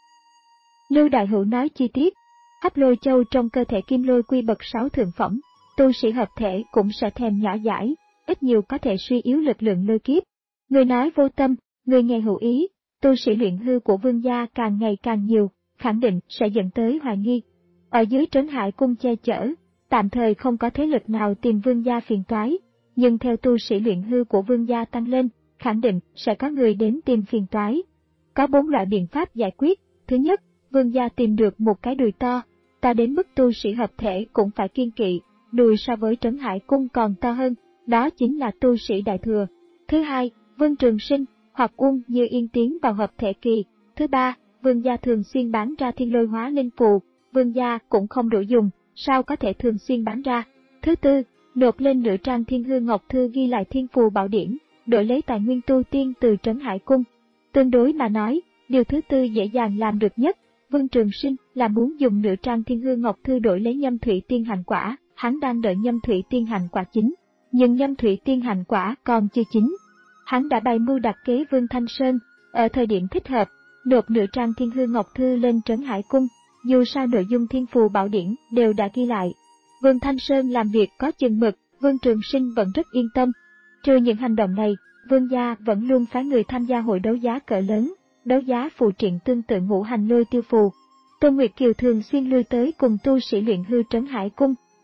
Lưu Đại Hữu nói chi tiết, hấp lôi châu trong cơ thể kim lôi quy bậc sáu thượng phẩm, tu sĩ hợp thể cũng sẽ thèm nhỏ dãi, ít nhiều có thể suy yếu lực lượng lôi kiếp. Người nói vô tâm, người nghe hữu ý, tu sĩ luyện hư của Vương gia càng ngày càng nhiều, khẳng định sẽ dẫn tới hoài nghi. Ở dưới Trấn Hải cung che chở, tạm thời không có thế lực nào tìm Vương gia phiền toái, nhưng theo tu sĩ luyện hư của Vương gia tăng lên, khẳng định sẽ có người đến tìm phiền toái. Có bốn loại biện pháp giải quyết. Thứ nhất, Vương gia tìm được một cái đùi to, to đến mức tu sĩ hợp thể cũng phải kiêng kỵ, đùi so với Trấn Hải cung còn to hơn, đó chính là tu sĩ đại thừa. Thứ hai, Vương Trường Sinh hoặc Uông Như Yên tiến vào hợp thể kỳ. Thứ ba, Vương gia thường xuyên bán ra thiên lôi hóa linh phù, Vương gia cũng không đủ dùng, sao có thể thường xuyên bán ra. Thứ tư, nộp lên nửa trang Thiên Hư Ngọc Thư ghi lại thiên phù bảo điển, đổi lấy tài nguyên tu tiên từ Trấn Hải cung. Tương đối mà nói, điều thứ tư dễ dàng làm được nhất. Vương Trường Sinh là muốn dùng nửa trang Thiên Hư Ngọc Thư đổi lấy Nhâm Thủy Tiên Hành Quả, hắn đang đợi Nhâm Thủy Tiên Hành Quả chín, nhưng Nhâm Thủy Tiên Hành Quả còn chưa chín. Hắn đã bày mưu đặt kế Vương Thanh Sơn, ở thời điểm thích hợp, nộp nửa trang Thiên Hư Ngọc Thư lên Trấn Hải cung, dù sao nội dung thiên phù bảo điển đều đã ghi lại. Vương Thanh Sơn làm việc có chừng mực, Vương Trường Sinh vẫn rất yên tâm. Trừ những hành động này, Vương gia vẫn luôn phái người tham gia hội đấu giá cỡ lớn, đấu giá phù triện tương tự ngũ hành lôi tiêu phù. Tôn Nguyệt Kiều thường xuyên lui tới cùng tu sĩ luyện hư Trấn Hải cung,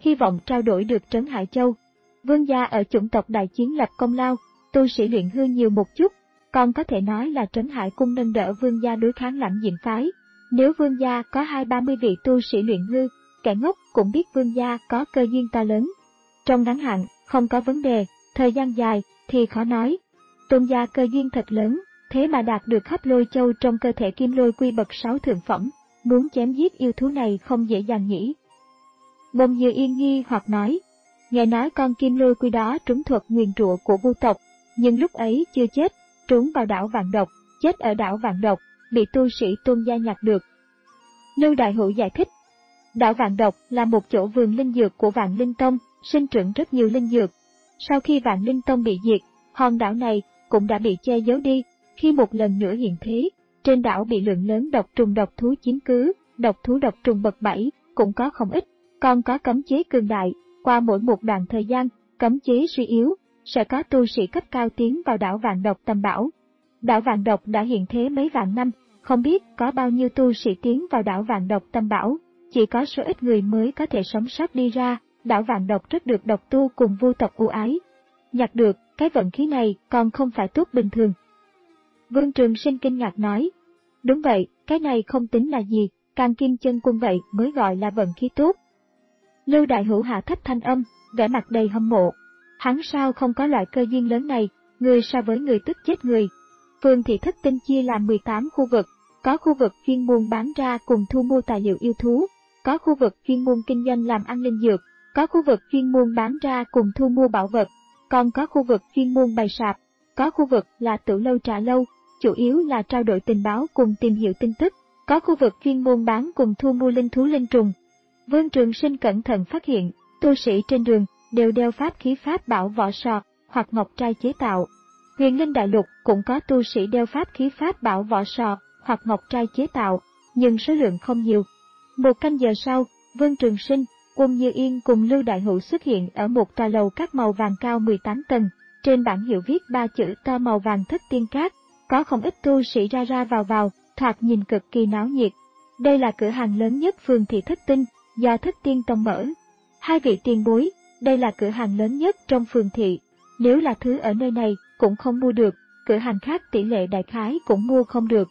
hy vọng trao đổi được Trấn Hải Châu. Vương gia ở chủng tộc đại chiến lập công lao, tu sĩ luyện hư nhiều một chút, còn có thể nói là Trấn Hải cung nâng đỡ vương gia đối kháng Lãnh Diện phái. Nếu vương gia có hai ba mươi vị tu sĩ luyện hư, kẻ ngốc cũng biết vương gia có cơ duyên to lớn. Trong ngắn hạn, không có vấn đề, thời gian dài thì khó nói. Tôn gia cơ duyên thật lớn, thế mà đạt được Hấp Lôi Châu trong cơ thể Kim Lôi Quy bậc sáu thượng phẩm, muốn chém giết yêu thú này không dễ dàng nhỉ. Bông Như Yên nghi hoặc nói, nghe nói con Kim Lôi Quy đó trúng thuật nguyền rủa của vu tộc, nhưng lúc ấy chưa chết, trốn vào đảo Vạn Độc, chết ở đảo Vạn Độc, bị tu sĩ Tôn gia nhặt được. Lưu Đại Hữu giải thích, đảo Vạn Độc là một chỗ vườn linh dược của Vạn Linh Tông, sinh trưởng rất nhiều linh dược. Sau khi Vạn Linh Tông bị diệt, hòn đảo này cũng đã bị che giấu đi. Khi một lần nữa hiện thế, trên đảo bị lượng lớn độc trùng độc thú chiếm cứ, độc thú độc trùng bậc bảy cũng có không ít, còn có cấm chế cường đại. Qua mỗi một đoạn thời gian, cấm chế suy yếu, sẽ có tu sĩ cấp cao tiến vào đảo Vạn Độc tầm bảo. Đảo Vạn Độc đã hiện thế mấy vạn năm, không biết có bao nhiêu tu sĩ tiến vào đảo Vạn Độc tầm bảo, chỉ có số ít người mới có thể sống sót đi ra. Đảo Vạn Độc rất được độc tu cùng vu tộc ưu ái. Nhặt được cái vận khí này còn không phải tốt bình thường. Vương Trường Sinh kinh ngạc nói, đúng vậy, cái này không tính là gì, càng kim chân quân vậy mới gọi là vận khí tốt. Lưu Đại Hữu hạ thấp thanh âm, vẻ mặt đầy hâm mộ. Hắn sao không có loại cơ duyên lớn này, người so với người tức chết người. Phường thị Thất Tinh chia làm mười tám khu vực, có khu vực chuyên môn bán ra cùng thu mua tài liệu yêu thú, có khu vực chuyên môn kinh doanh làm ăn linh dược, có khu vực chuyên môn bán ra cùng thu mua bảo vật, còn có khu vực chuyên môn bày sạp, có khu vực là tử lâu trà lâu, chủ yếu là trao đổi tình báo cùng tìm hiểu tin tức, có khu vực chuyên môn bán cùng thu mua linh thú linh trùng. Vương Trường Sinh cẩn thận phát hiện, tu sĩ trên đường đều đeo pháp khí pháp bảo vỏ sò hoặc ngọc trai chế tạo. Huyền Linh Đại Lục cũng có tu sĩ đeo pháp khí pháp bảo vỏ sò hoặc ngọc trai chế tạo, nhưng số lượng không nhiều. Một canh giờ sau, Vương Trường Sinh, Uông Như Yên cùng Lưu Đại Hữu xuất hiện ở một tòa lầu các màu vàng cao mười tám tầng, trên bảng hiệu viết ba chữ to màu vàng Thất Tiên Các, có không ít tu sĩ ra ra vào vào, thoạt nhìn cực kỳ náo nhiệt. Đây là cửa hàng lớn nhất phường thị Thất Tinh, do Thất Tiên Tông mở. Hai vị tiền bối, đây là cửa hàng lớn nhất trong phường thị, nếu là thứ ở nơi này cũng không mua được, cửa hàng khác tỷ lệ đại khái cũng mua không được.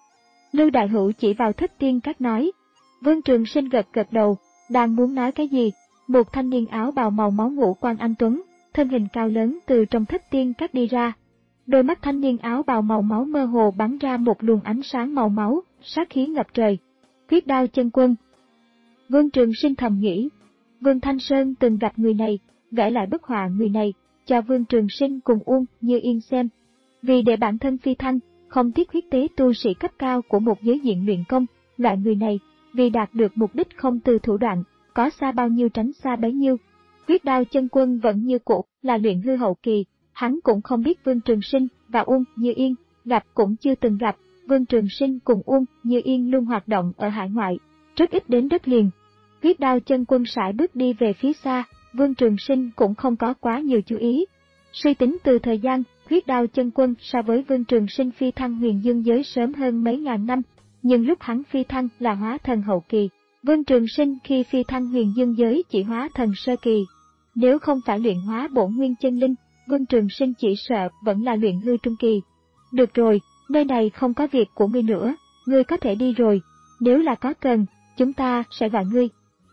Lưu Đại Hữu chỉ vào Thất Tiên Các nói. Vương Trường Sinh gật gật đầu, đang muốn nói cái gì, một thanh niên áo bào màu máu ngũ quan anh tuấn, thân hình cao lớn từ trong Thất Tiên Các đi ra. Đôi mắt thanh niên áo bào màu máu mơ hồ bắn ra một luồng ánh sáng màu máu, sát khí ngập trời. Huyết Đao Chân Quân. Vương Trường Sinh thầm nghĩ, Vương Thanh Sơn từng gặp người này, gửi lại bức họa người này, cho Vương Trường Sinh cùng Uông Như Yên xem. Vì để bản thân phi thăng, không tiếc huyết tế tu sĩ cấp cao của một giới diện luyện công, loại người này, vì đạt được mục đích không từ thủ đoạn, có xa bao nhiêu tránh xa bấy nhiêu. Huyết Đao Chân Quân vẫn như cũ, là luyện hư hậu kỳ, hắn cũng không biết Vương Trường Sinh và Uông Như Yên, gặp cũng chưa từng gặp. Vương Trường Sinh cùng Uông Như Yên luôn hoạt động ở hải ngoại, rất ít đến đất liền. Huyết Đao Chân Quân sải bước đi về phía xa, Vương Trường Sinh cũng không có quá nhiều chú ý. Suy tính từ thời gian, Huyết Đao Chân Quân so với Vương Trường Sinh phi thăng huyền dương giới sớm hơn mấy ngàn năm, nhưng lúc hắn phi thăng là hóa thần hậu kỳ, Vương Trường Sinh khi phi thăng huyền dương giới chỉ hóa thần sơ kỳ. Nếu không phải luyện hóa bổn nguyên chân linh, Vương Trường Sinh chỉ sợ vẫn là luyện hư trung kỳ. Được rồi, nơi này không có việc của ngươi nữa, ngươi có thể đi rồi, nếu là có cần, chúng ta sẽ gọi ngươi.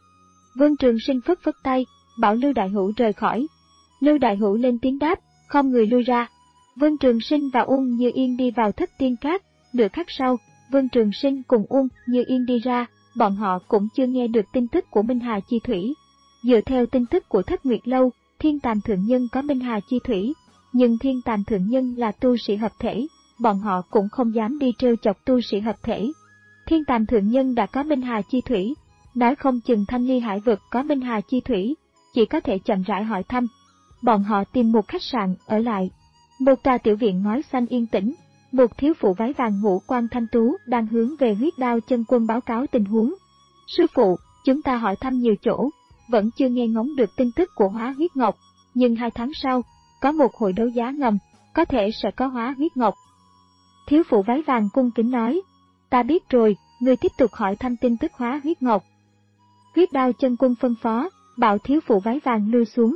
Vương Trường Sinh phất phất tay, bảo Lưu Đại Hữu rời khỏi. Lưu Đại Hữu lên tiếng đáp, không người lui ra. Vương Trường Sinh và Uông Như Yên đi vào Thất Tiên Các, nửa khắc sau, Vương Trường Sinh cùng Uông Như Yên đi ra, bọn họ cũng chưa nghe được tin tức của Minh Hà Chi Thủy. Dựa theo tin tức của Thất Nguyệt Lâu, Thiên Tàm Thượng Nhân có Minh Hà Chi Thủy, nhưng Thiên Tàm Thượng Nhân là tu sĩ hợp thể, bọn họ cũng không dám đi trêu chọc tu sĩ hợp thể. Thiên Tàm Thượng Nhân đã có Minh Hà Chi Thủy, nói không chừng Thanh Ly Hải Vực có Minh Hà Chi Thủy, chỉ có thể chậm rãi hỏi thăm. Bọn họ tìm một khách sạn ở lại. Một tòa tiểu viện ngói xanh yên tĩnh, một thiếu phụ váy vàng ngũ quan thanh tú đang hướng về Huyết Đao Chân Quân báo cáo tình huống. Sư phụ, chúng ta hỏi thăm nhiều chỗ, vẫn chưa nghe ngóng được tin tức của Hóa Huyết Ngọc, nhưng hai tháng sau, có một hội đấu giá ngầm, có thể sẽ có Hóa Huyết Ngọc. Thiếu phụ váy vàng cung kính nói, ta biết rồi, người tiếp tục hỏi thăm tin tức Hóa Huyết Ngọc. Huyết Đao Chân Quân phân phó, Bảo thiếu phụ váy vàng lui xuống.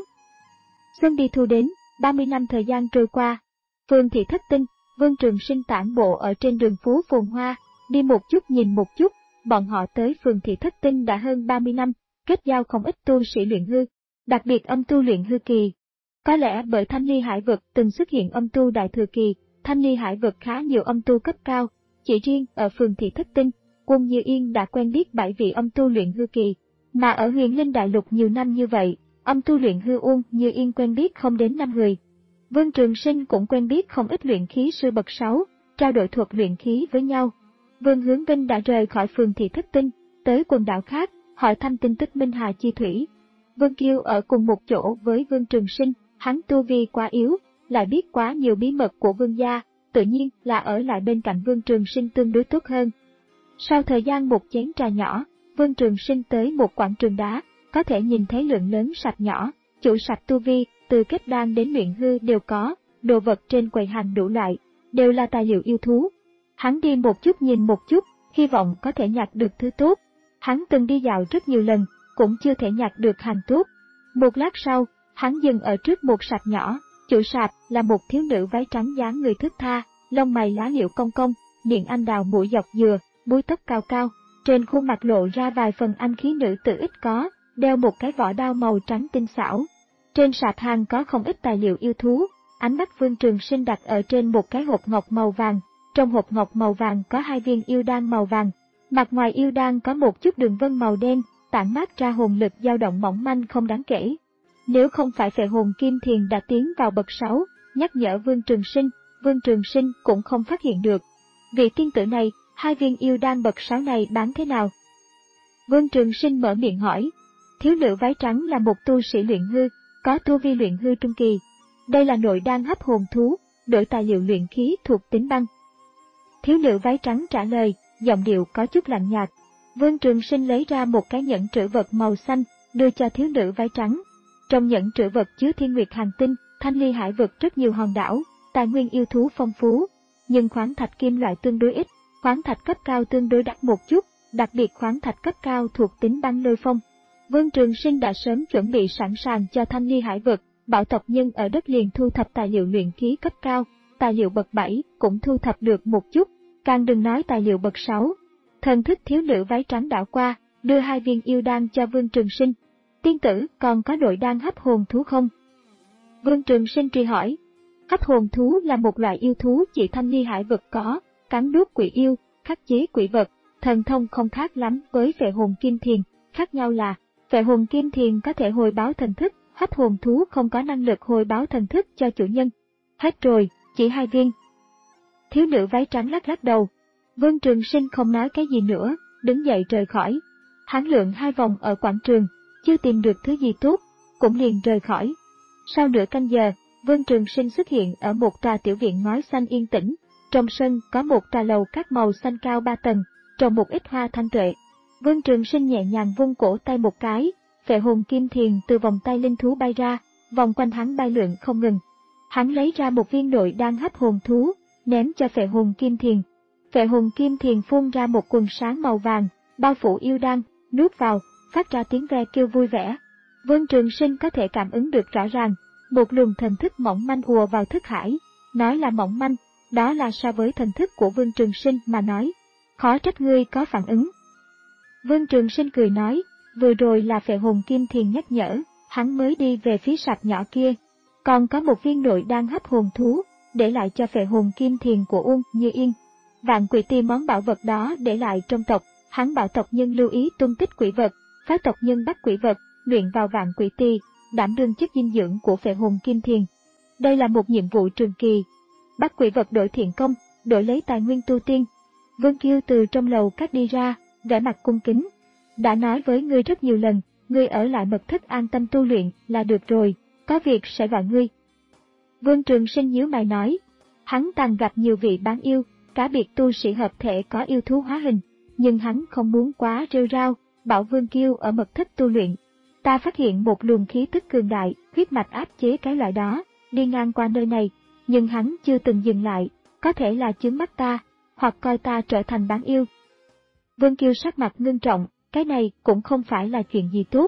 Xuân đi thu đến, ba mươi năm thời gian trôi qua. Phường thị thất tinh, Vương Trường Sinh tản bộ ở trên đường phố phồn hoa, đi một chút nhìn một chút, bọn họ tới phường thị thất tinh đã hơn ba mươi năm, kết giao không ít tu sĩ luyện hư, đặc biệt âm tu luyện hư kỳ. Có lẽ bởi Thanh Ly Hải vực từng xuất hiện âm tu đại thừa kỳ, Thanh Ly Hải vực khá nhiều âm tu cấp cao, chỉ riêng ở phường thị thất tinh, Quân Như Yên đã quen biết bảy vị âm tu luyện hư kỳ, mà ở Huyền Linh Đại Lục nhiều năm như vậy, âm tu luyện hư Uông Như Yên quen biết không đến năm người. Vương Trường Sinh cũng quen biết không ít luyện khí sư bậc sáu, trao đổi thuật luyện khí với nhau. Vương Hướng Vinh đã rời khỏi phường thị thất tinh, tới quần đảo khác, hỏi thăm tin tức Minh Hà Chi Thủy. Vương Kiêu ở cùng một chỗ với Vương Trường Sinh, hắn tu vi quá yếu, lại biết quá nhiều bí mật của Vương gia, tự nhiên là ở lại bên cạnh Vương Trường Sinh tương đối tốt hơn. Sau thời gian một chén trà nhỏ, Vương Trường Sinh tới một quảng trường đá, có thể nhìn thấy lượng lớn sạp nhỏ, chủ sạp tu vi, từ kết đan đến luyện hư đều có, đồ vật trên quầy hàng đủ loại, đều là tài liệu yêu thú. Hắn đi một chút nhìn một chút, hy vọng có thể nhặt được thứ tốt. Hắn từng đi dạo rất nhiều lần, cũng chưa thể nhặt được hàng tốt. Một lát sau, hắn dừng ở trước một sạp nhỏ, chủ sạp là một thiếu nữ váy trắng dáng người thướt tha, lông mày lá liễu cong cong, miệng anh đào mũi dọc dừa, búi tóc cao cao, trên khuôn mặt lộ ra vài phần anh khí nữ tử ít có, đeo một cái vỏ đao màu trắng tinh xảo. Trên sạp hàng có không ít tài liệu yêu thú, ánh mắt Vương Trường Sinh đặt ở trên một cái hộp ngọc màu vàng, trong hộp ngọc màu vàng có hai viên yêu đan màu vàng, mặt ngoài yêu đan có một chút đường vân màu đen, tản mát ra hồn lực dao động mỏng manh không đáng kể. Nếu không phải phệ hồn kim thiền đã tiến vào bậc sáu, nhắc nhở Vương Trường Sinh, Vương Trường Sinh cũng không phát hiện được. Vị tiên tử này, hai viên yêu đan bậc sáu này bán thế nào? Vương Trường Sinh mở miệng hỏi. Thiếu nữ váy trắng là một tu sĩ luyện hư, có tu vi luyện hư trung kỳ. Đây là nội đan hấp hồn thú, đổi tài liệu luyện khí thuộc tính băng. Thiếu nữ váy trắng trả lời, giọng điệu có chút lạnh nhạt. Vương Trường Sinh lấy ra một cái nhẫn trữ vật màu xanh, đưa cho thiếu nữ váy trắng. Trong nhẫn trữ vật chứa thiên nguyệt hành tinh, Thanh Ly Hải vực rất nhiều hòn đảo, tài nguyên yêu thú phong phú, nhưng khoáng thạch kim loại tương đối ít, khoáng thạch cấp cao tương đối đắt một chút, đặc biệt khoáng thạch cấp cao thuộc tính băng lôi phong. Vương Trường Sinh đã sớm chuẩn bị sẵn sàng cho Thanh Ly Hải vực, bảo tộc nhân ở đất liền thu thập tài liệu luyện khí cấp cao, tài liệu bậc bảy cũng thu thập được một chút, càng đừng nói tài liệu bậc sáu. Thần thức thiếu nữ váy trắng đảo qua, đưa hai viên yêu đan cho Vương Trường Sinh. Tiên tử, còn có nội đan hấp hồn thú không? Vương Trường Sinh truy hỏi. Hấp hồn thú là một loại yêu thú chỉ Thanh Ly Hải vực có, cắn nuốt quỷ yêu, khắc chế quỷ vật, thần thông không khác lắm với phệ hồn kim thiền, khác nhau là phệ hồn kim thiền có thể hồi báo thần thức, hấp hồn thú không có năng lực hồi báo thần thức cho chủ nhân. Hết rồi, chỉ hai viên. Thiếu nữ váy trắng lắc lắc đầu. Vương Trường Sinh không nói cái gì nữa, đứng dậy rời khỏi. Hắn lượn hai vòng ở quảng trường, chưa tìm được thứ gì tốt, cũng liền rời khỏi. Sau nửa canh giờ, Vương Trường Sinh xuất hiện ở một tòa tiểu viện ngói xanh yên tĩnh. Trong sân có một tòa lầu các màu xanh cao ba tầng, trồng một ít hoa thanh tuệ. Vương Trường Sinh nhẹ nhàng vung cổ tay một cái, phệ hồn kim thiền từ vòng tay linh thú bay ra, vòng quanh hắn bay lượn không ngừng. Hắn lấy ra một viên nội đan hấp hồn thú, ném cho phệ hồn kim thiền. Phệ hồn kim thiền phun ra một quần sáng màu vàng, bao phủ yêu đan, nuốt vào, phát ra tiếng ve kêu vui vẻ. Vương Trường Sinh có thể cảm ứng được rõ ràng, một luồng thần thức mỏng manh ùa vào thức hải. Nói là mỏng manh, đó là so với thần thức của Vương Trường Sinh mà nói. Khó trách ngươi có phản ứng. Vương Trường Sinh cười nói, vừa rồi là phệ hồn kim thiền nhắc nhở, hắn mới đi về phía sạp nhỏ kia. Còn có một viên nội đan hấp hồn thú, để lại cho phệ hồn kim thiền của Uông Như Yên. Vạn Quỷ Ti món bảo vật đó để lại trong tộc, hắn bảo tộc nhân lưu ý tung tích quỷ vật, phái tộc nhân bắt quỷ vật, luyện vào Vạn Quỷ Ti, đảm đương chất dinh dưỡng của phệ hồn kim thiền. Đây là một nhiệm vụ trường kỳ. Bắt quỷ vật đổi thiện công, đổi lấy tài nguyên tu tiên. Vương Kiêu từ trong lầu các đi ra, vẻ mặt cung kính. Đã nói với ngươi rất nhiều lần, ngươi ở lại mật thất an tâm tu luyện là được rồi, có việc sẽ gọi ngươi. Vương Trường Sinh nhíu mày nói, hắn từng gặp nhiều vị bán yêu, cá biệt tu sĩ hợp thể có yêu thú hóa hình, nhưng hắn không muốn quá rêu rao, bảo Vương Kiêu ở mật thất tu luyện. Ta phát hiện một luồng khí tức cường đại, huyết mạch áp chế cái loại đó, đi ngang qua nơi này, nhưng hắn chưa từng dừng lại, có thể là chướng mắt ta, hoặc coi ta trở thành bán yêu. Vương Kiêu sắc mặt ngưng trọng, cái này cũng không phải là chuyện gì tốt.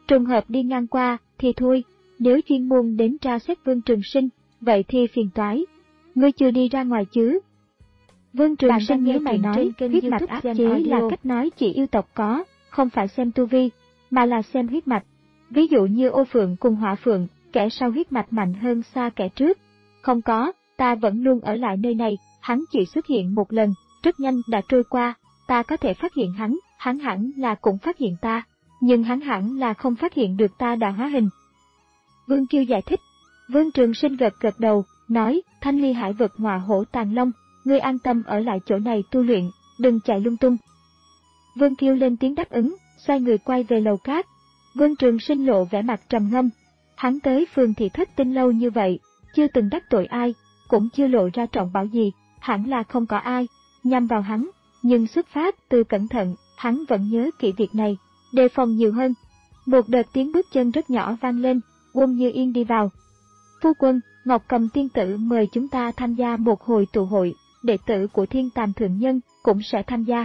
Trùng hợp đi ngang qua, thì thôi, nếu chuyên môn đến tra xét Vương Trường Sinh, vậy thì phiền toái. Ngươi chưa đi ra ngoài chứ? Vương Trường Bạn Sinh nhớ mày nói, huyết mạch áp chế là cách nói chỉ yêu tộc có, không phải xem tu vi, mà là xem huyết mạch. Ví dụ như Ô Phượng cùng Hỏa Phượng, kẻ sau huyết mạch mạnh hơn xa kẻ trước. Không có, ta vẫn luôn ở lại nơi này, hắn chỉ xuất hiện một lần, rất nhanh đã trôi qua, ta có thể phát hiện hắn, hắn hẳn là cũng phát hiện ta, nhưng hắn hẳn là không phát hiện được ta đã hóa hình. Vương Kiêu giải thích. Vương Trường Sinh gật gật đầu, nói, Thanh Ly Hải vực Ngọa Hổ Tàng Long, ngươi an tâm ở lại chỗ này tu luyện, đừng chạy lung tung. Vương Kiêu lên tiếng đáp ứng, xoay người quay về lầu cát. Vương Trường Sinh lộ vẻ mặt trầm ngâm. Hắn tới Phường Thị Thất Tinh lâu như vậy, chưa từng đắc tội ai, cũng chưa lộ ra trọng bảo gì, hẳn là không có ai nhằm vào hắn, nhưng xuất phát từ cẩn thận, hắn vẫn nhớ kỹ việc này, đề phòng nhiều hơn. Một đợt tiếng bước chân rất nhỏ vang lên, Uông Như Yên đi vào. Phu quân, Ngọc Cầm tiên tử mời chúng ta tham gia một hồi tụ hội, đệ tử của Thiên Tàm Thượng Nhân cũng sẽ tham gia.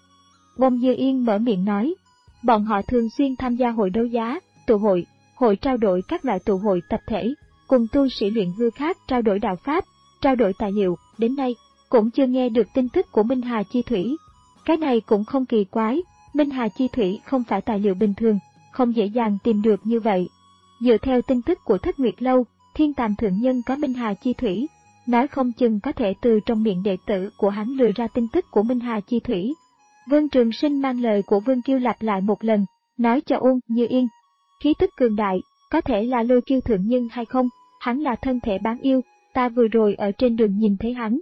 Uông Như Yên mở miệng nói, bọn họ thường xuyên tham gia hội đấu giá, tụ hội, hội trao đổi các loại tụ hội tập thể, cùng tu sĩ luyện hư khác trao đổi đạo pháp, trao đổi tài liệu, đến nay cũng chưa nghe được tin tức của Minh Hà Chi Thủy. Cái này cũng không kỳ quái, Minh Hà Chi Thủy không phải tài liệu bình thường, không dễ dàng tìm được như vậy. Dựa theo tin tức của Thất Nguyệt Lâu, Thiên Tàm Thượng Nhân có Minh Hà Chi Thủy, nói không chừng có thể từ trong miệng đệ tử của hắn lừa ra tin tức của Minh Hà Chi Thủy. Vương Trường Sinh mang lời của Vương Kiêu lặp lại một lần, nói cho Uông Như Yên. Khí tức cường đại, có thể là Lôi Kiêu Thượng Nhân hay không, hắn là thân thể bán yêu, ta vừa rồi ở trên đường nhìn thấy hắn.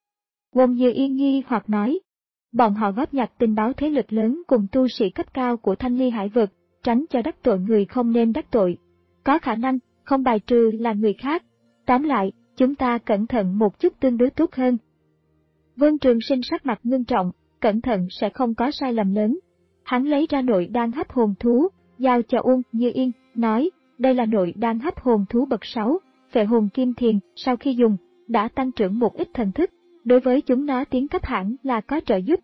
Uông Như Yên nghi hoặc nói, bọn họ góp nhặt tình báo thế lực lớn cùng tu sĩ cấp cao của Thanh Ly Hải vực, tránh cho đắc tội người không nên đắc tội. Có khả năng, không bài trừ là người khác. Tóm lại, chúng ta cẩn thận một chút tương đối tốt hơn. Vương Trường Sinh sắc mặt ngưng trọng, cẩn thận sẽ không có sai lầm lớn. Hắn lấy ra nội đan hấp hồn thú, giao cho Uông Như Yên, nói, đây là nội đan hấp hồn thú bậc sáu, phệ hồn kim thiền, sau khi dùng, đã tăng trưởng một ít thần thức, đối với chúng nó tiến cấp hẳn là có trợ giúp.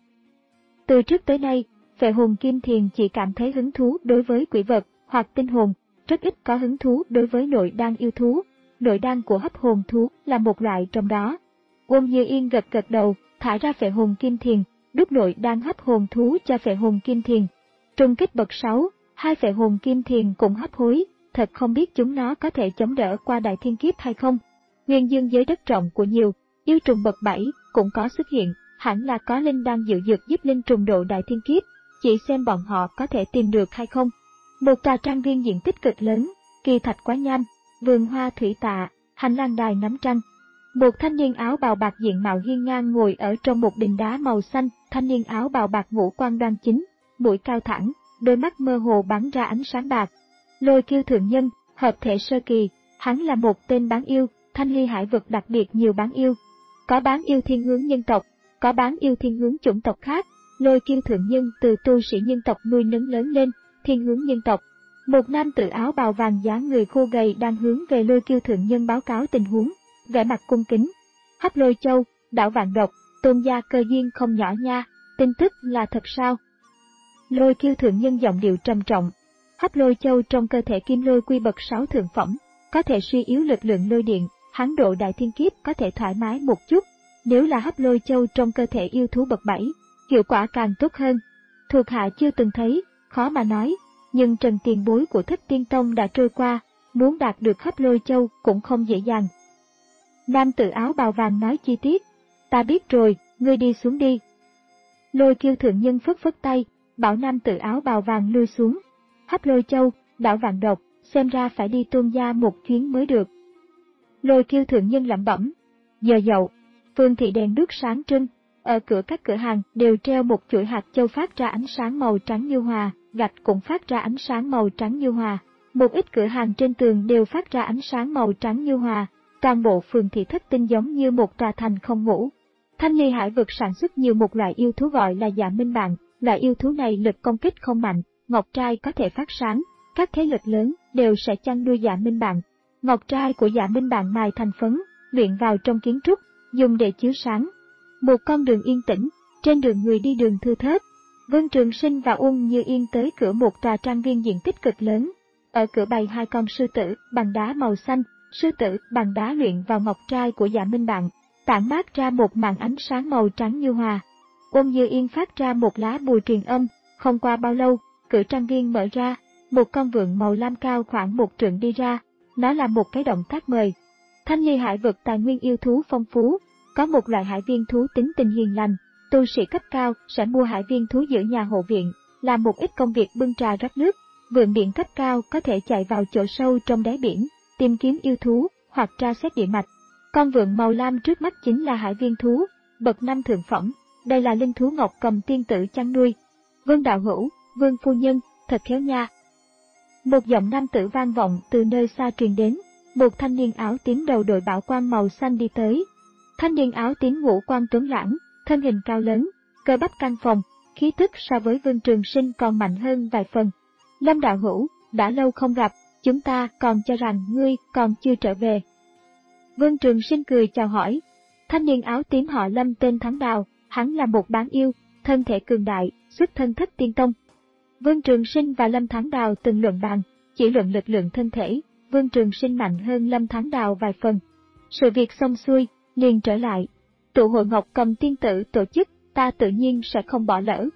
Từ trước tới nay, phệ hồn kim thiền chỉ cảm thấy hứng thú đối với quỷ vật hoặc tinh hồn, rất ít có hứng thú đối với nội đan yêu thú. Nội đan của hấp hồn thú là một loại trong đó. Uông Như Yên gật gật đầu, thả ra phệ hồn kim thiền, đúc nội đan hấp hồn thú cho phệ hồn kim thiền. Trung kích bậc sáu, hai phệ hồn kim thiền cũng hấp hối, thật không biết chúng nó có thể chống đỡ qua đại thiên kiếp hay không. Nguyên dương giới đất rộng của nhiều, yêu trùng bậc bảy cũng có xuất hiện, hẳn là có linh đan dự dược giúp linh trùng độ đại thiên kiếp, chỉ xem bọn họ có thể tìm được hay không. Một tòa trang viên diện tích cực lớn, kỳ thạch quái nham, vườn hoa thủy tạ, hành lang đài ngắm trăng. Một thanh niên áo bào bạc diện mạo hiên ngang ngồi ở trong một đình đá màu xanh, thanh niên áo bào bạc ngũ quan đoan chính, mũi cao thẳng, đôi mắt mơ hồ bắn ra ánh sáng bạc. Lôi Kiêu Thượng Nhân, hợp thể sơ kỳ, hắn là một tên bán yêu, Thanh Ly Hải vực đặc biệt nhiều bán yêu. Có bán yêu thiên hướng nhân tộc, có bán yêu thiên hướng chủng tộc khác. Lôi Kiêu Thượng Nhân từ tu sĩ nhân tộc nuôi nấng lớn lên, thiên hướng nhân tộc. Một nam tử áo bào vàng dáng người khô gầy đang hướng về Lôi Kiêu Thượng Nhân báo cáo tình huống, vẻ mặt cung kính. Hấp Lôi Châu, đảo vạn độc, tôn gia cơ duyên không nhỏ nha, tin tức là thật sao? Lôi Kiêu Thượng Nhân giọng điệu trầm trọng. Hấp Lôi Châu trong cơ thể kim lôi quy bậc sáu thượng phẩm, có thể suy yếu lực lượng lôi điện, hắn độ đại thiên kiếp có thể thoải mái một chút. Nếu là Hấp Lôi Châu trong cơ thể yêu thú bậc bảy, hiệu quả càng tốt hơn. Thuộc hạ chưa từng thấy, khó mà nói, nhưng Trần tiền bối của Thất Tiên Tông đã trôi qua, muốn đạt được Hấp Lôi Châu cũng không dễ dàng. Nam tử áo bào vàng nói chi tiết, ta biết rồi, ngươi đi xuống đi. Lôi Kiêu Thượng Nhân phất phất tay, bảo nam tử áo bào vàng lui xuống. Hấp Lôi Châu, đảo vạn độc, xem ra phải đi tôn gia một chuyến mới được. Lôi Kiêu Thượng Nhân lẩm bẩm. Giờ dậu, phương thị đèn đuốc sáng trưng, ở cửa các cửa hàng đều treo một chuỗi hạt châu phát ra ánh sáng màu trắng nhu hòa, gạch cũng phát ra ánh sáng màu trắng nhu hòa. Một ít cửa hàng trên tường đều phát ra ánh sáng màu trắng nhu hòa, toàn bộ phường thị Thất Tinh giống như một tòa thành không ngủ. Thanh Ly Hải vực sản xuất nhiều một loại yêu thú gọi là Dạ Minh Bạn, loại yêu thú này lực công kích không mạnh, ngọc trai có thể phát sáng, các thế lực lớn đều sẽ chăn nuôi Dạ Minh Bạn. Ngọc trai của Dạ Minh Bạn mài thành phấn, luyện vào trong kiến trúc, dùng để chiếu sáng. Một con đường yên tĩnh, trên đường người đi đường thưa thớt. Vương Trường Sinh và Uông Như Yên tới cửa một tòa trang viên diện tích cực lớn, ở cửa bày hai con sư tử bằng đá màu xanh, sư tử bằng đá luyện vào ngọc trai của Dạ Minh Bạn, tản mát ra một màn ánh sáng màu trắng như hòa. Ôn Như Yên phát ra một lá bùa truyền âm, không qua bao lâu, cửa trang viên mở ra, một con vượn màu lam cao khoảng một trượng đi ra, nó là một cái động tác mời. Thanh Ly hải vực tài nguyên yêu thú phong phú, có một loại hải viên thú tính tình hiền lành, tu sĩ cấp cao sẽ mua hải viên thú giữ nhà hộ viện, làm một ít công việc bưng trà rót nước. Vượn biển cấp cao có thể chạy vào chỗ sâu trong đáy biển, tìm kiếm yêu thú hoặc tra xét địa mạch. Con vượn màu lam trước mắt chính là hải viên thú, bậc năm thượng phẩm, đây là linh thú Ngọc Cầm tiên tử chăn nuôi. Vương đạo hữu, Vương phu nhân, thật khéo nha. Một giọng nam tử vang vọng từ nơi xa truyền đến, một thanh niên áo tím đầu đội bảo quan màu xanh đi tới. Thanh niên áo tím ngũ quan tuấn lãng, thân hình cao lớn, cơ bắp căng phồng, khí tức so với Vương Trường Sinh còn mạnh hơn vài phần. Lâm đạo hữu, đã lâu không gặp, chúng ta còn cho rằng ngươi còn chưa trở về. Vương Trường Sinh cười chào hỏi. Thanh niên áo tím họ Lâm tên Thắng Đào, hắn là một bán yêu, thân thể cường đại, xuất thân thất tiên tông. Vương Trường Sinh và Lâm Thắng Đào từng luận bàn, chỉ luận lực lượng thân thể, Vương Trường Sinh mạnh hơn Lâm Thắng Đào vài phần. Sự việc xong xuôi, liền trở lại. Tụ hội Ngọc Cầm tiên tử tổ chức, ta tự nhiên sẽ không bỏ lỡ.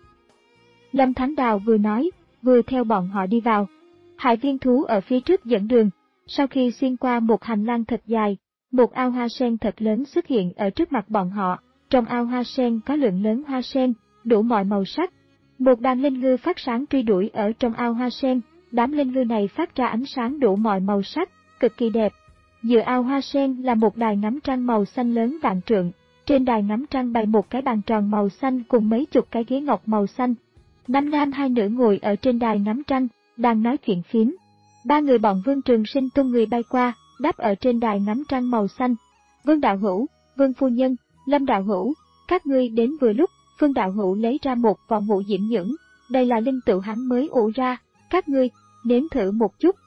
Lâm Thắng Đào vừa nói, vừa theo bọn họ đi vào. Hải viên thú ở phía trước dẫn đường, sau khi xuyên qua một hành lang thật dài, một ao hoa sen thật lớn xuất hiện ở trước mặt bọn họ. Trong ao hoa sen có lượng lớn hoa sen, đủ mọi màu sắc. Một đàn linh ngư phát sáng truy đuổi ở trong ao hoa sen, đám linh ngư này phát ra ánh sáng đủ mọi màu sắc, cực kỳ đẹp. Giữa ao hoa sen là một đài ngắm trăng màu xanh lớn vạn trượng, trên đài ngắm trăng bày một cái bàn tròn màu xanh cùng mấy chục cái ghế ngọc màu xanh. Năm nam hai nữ ngồi ở trên đài ngắm trăng, đang nói chuyện phím. Ba người bọn Vương Trường Sinh tung người bay qua, đáp ở trên đài ngắm trăng màu xanh. Vương đạo hữu, Vương phu nhân, Lâm đạo hữu, các ngươi đến vừa lúc. Phương đạo hữu lấy ra một vỏ ngũ diễm nhưỡng, đây là linh tựu hắn mới ủ ra, các ngươi nếm thử một chút.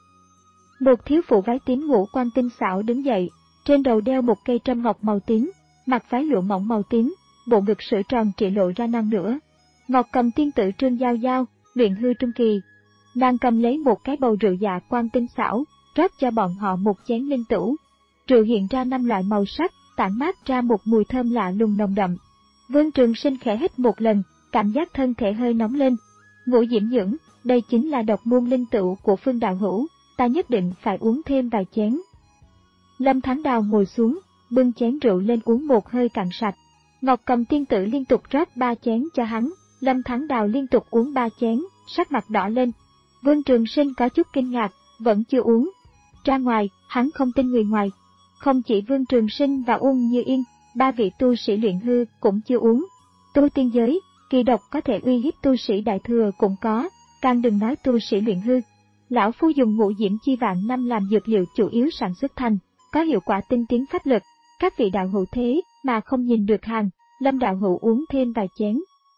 Một thiếu phụ váy tím ngũ quan tinh xảo đứng dậy, trên đầu đeo một cây trâm ngọc màu tím, mặc váy lụa mỏng màu tím, bộ ngực sữa tròn trịa lộ ra non nữa. Ngọc Cầm tiên tử Trương Giao Giao, luyện hư trung kỳ. Nàng cầm lấy một cái bầu rượu dạ quan tinh xảo, rót cho bọn họ một chén linh tửu. Rượu hiện ra năm loại màu sắc, tản mát ra một mùi thơm lạ lùng nồng đậm. Vương Trường Sinh khẽ hít một lần, cảm giác thân thể hơi nóng lên. Ngũ diễm nhưỡng, đây chính là độc môn linh tửu của Phương đạo hữu, ta nhất định phải uống thêm vài chén. Lâm Thắng Đào ngồi xuống, bưng chén rượu lên uống một hơi cạn sạch. Ngọc Cầm tiên tử liên tục rót ba chén cho hắn, Lâm Thắng Đào liên tục uống ba chén, sắc mặt đỏ lên. Vương Trường Sinh có chút kinh ngạc, vẫn chưa uống. Ra ngoài, hắn không tin người ngoài. Không chỉ Vương Trường Sinh và Ôn Như Yên, ba vị tu sĩ luyện hư cũng chưa uống. Tu tiên giới, kỳ độc có thể uy hiếp tu sĩ đại thừa cũng có, càng đừng nói tu sĩ luyện hư. Lão phu dùng ngũ diễm chi vạn năm làm dược liệu chủ yếu sản xuất thành, có hiệu quả tinh tiến pháp lực. Các vị đạo hữu thế mà không nhìn được hàng, Lâm đạo hữu uống thêm vài chén.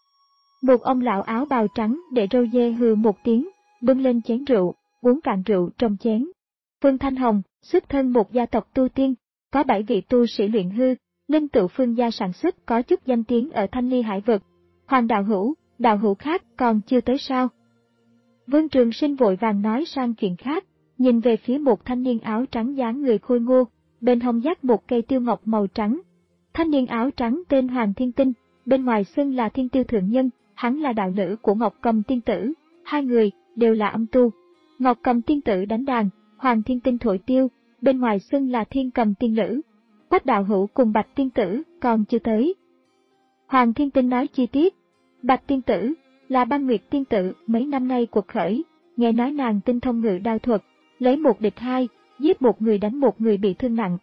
Một ông lão áo bào trắng để râu dê hừ một tiếng, bưng lên chén rượu, uống cạn rượu trong chén. Phương Thanh Hồng, xuất thân một gia tộc tu tiên, có bảy vị tu sĩ luyện hư, linh tựu Phương gia sản xuất có chút danh tiếng ở Thanh Ly hải vực. Hoàng đạo hữu, đạo hữu khác còn chưa tới sao? Vương Trường Sinh vội vàng nói sang chuyện khác, nhìn về phía một thanh niên áo trắng dáng người khôi ngô, bên hông dắt một cây tiêu ngọc màu trắng. Thanh niên áo trắng tên Hoàng Thiên Tinh, bên ngoài xưng là Thiên Tiêu Thượng Nhân, hắn là đạo lữ của Ngọc Cầm tiên tử, hai người đều là âm tu. Ngọc Cầm tiên tử đánh đàn, Hoàng Thiên Tinh thổi tiêu, bên ngoài xưng là Thiên Cầm tiên lữ. Quách đạo hữu cùng Bạch tiên tử còn chưa tới. Hoàng Thiên Tinh nói chi tiết, Bạch tiên tử là Băng Nguyệt tiên tử mấy năm nay cuộc khởi, nghe nói nàng tinh thông ngự đao thuật, lấy một địch hai, giết một người đánh một người bị thương nặng.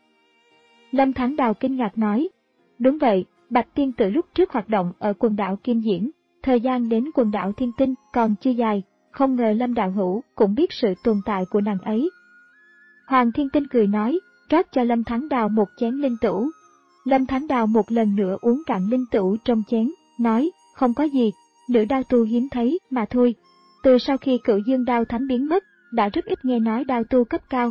Lâm Thắng Đào kinh ngạc nói, đúng vậy, Bạch tiên tử lúc trước hoạt động ở quần đảo Kim Diễn, thời gian đến quần đảo Thiên Tinh còn chưa dài, không ngờ Lâm đạo hữu cũng biết sự tồn tại của nàng ấy. Hoàng Thiên Tinh cười nói, rót cho Lâm Thắng Đào một chén linh tửu. Lâm Thắng Đào một lần nữa uống cạn linh tửu trong chén, nói, không có gì, nữ đao tu hiếm thấy mà thôi. Từ sau khi Cửu Dương đao thánh biến mất, đã rất ít nghe nói đao tu cấp cao.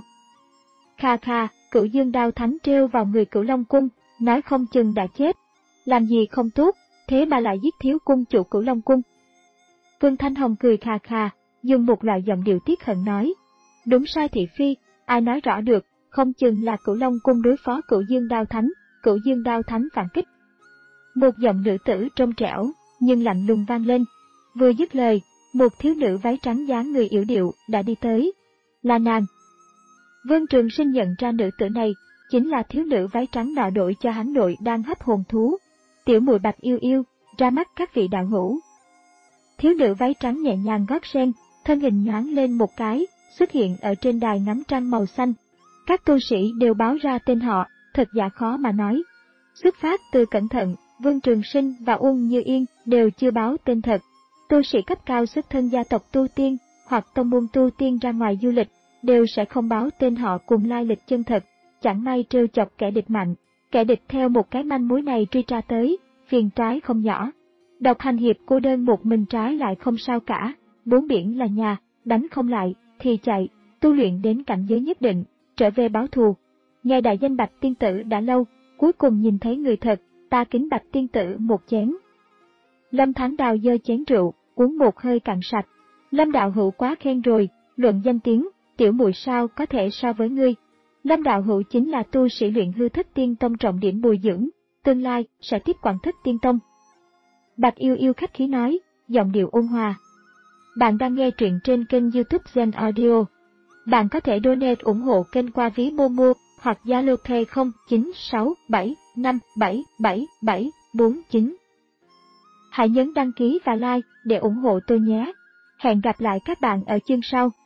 Kha kha, Cửu Dương đao thánh trêu vào người Cửu Long cung, nói không chừng đã chết. Làm gì không tốt, thế mà lại giết thiếu cung chủ Cửu Long cung. Vương Thanh Hồng cười kha kha, dùng một loại giọng điệu tiếc hận nói, Đúng sai thị phi, ai nói rõ được, không chừng là Cửu Long cung đối phó Cửu Dương Đao Thánh, Cửu Dương Đao Thánh phản kích. Một giọng nữ tử trong trẻo, nhưng lạnh lùng vang lên. Vừa dứt lời, một thiếu nữ váy trắng dáng người yểu điệu đã đi tới. Là nàng. Vương Trường Sinh nhận ra nữ tử này chính là thiếu nữ váy trắng nọ đổi cho hắn nội đang hấp hồn thú. Tiểu muội Bạch Yêu Yêu, ra mắt các vị đạo hữu. Thiếu nữ váy trắng nhẹ nhàng gót sen, thân hình nhoáng lên một cái, xuất hiện ở trên đài ngắm trăng màu xanh. Các tu sĩ đều báo ra tên họ, thật giả khó mà nói. Xuất phát từ cẩn thận, Vương Trường Sinh và Uông Như Yên đều chưa báo tên thật. Tu sĩ cấp cao xuất thân gia tộc tu tiên hoặc tông môn tu tiên ra ngoài du lịch đều sẽ không báo tên họ cùng lai lịch chân thật, chẳng may trêu chọc kẻ địch mạnh. Kẻ địch theo một cái manh mối này truy tra tới, phiền toái không nhỏ. Độc Hành Hiệp cô đơn một mình trái lại không sao cả, bốn biển là nhà, đánh không lại thì chạy, tu luyện đến cảnh giới nhất định, trở về báo thù. Nghe đại danh Bạch tiên tử đã lâu, cuối cùng nhìn thấy người thật, ta kính Bạch tiên tử một chén. Lâm Thắng Đào giơ chén rượu, uống một hơi cạn sạch. Lâm đạo hữu quá khen rồi, luận danh tiếng, tiểu muội sao có thể so với ngươi. Lâm đạo hữu chính là tu sĩ luyện hư Thất Tiên Tông trọng điểm bồi dưỡng, tương lai sẽ tiếp quản Thất Tiên Tông. Bạch Yêu Yêu khách khí nói, giọng điệu ôn hòa. Bạn đang nghe truyện trên kênh YouTube Zen Audio. Bạn có thể donate ủng hộ kênh qua ví Momo hoặc Zalo Pay không chín sáu bảy năm bảy bảy bảy bốn chín. Hãy nhấn đăng ký và like để ủng hộ tôi nhé. Hẹn gặp lại các bạn ở chương sau.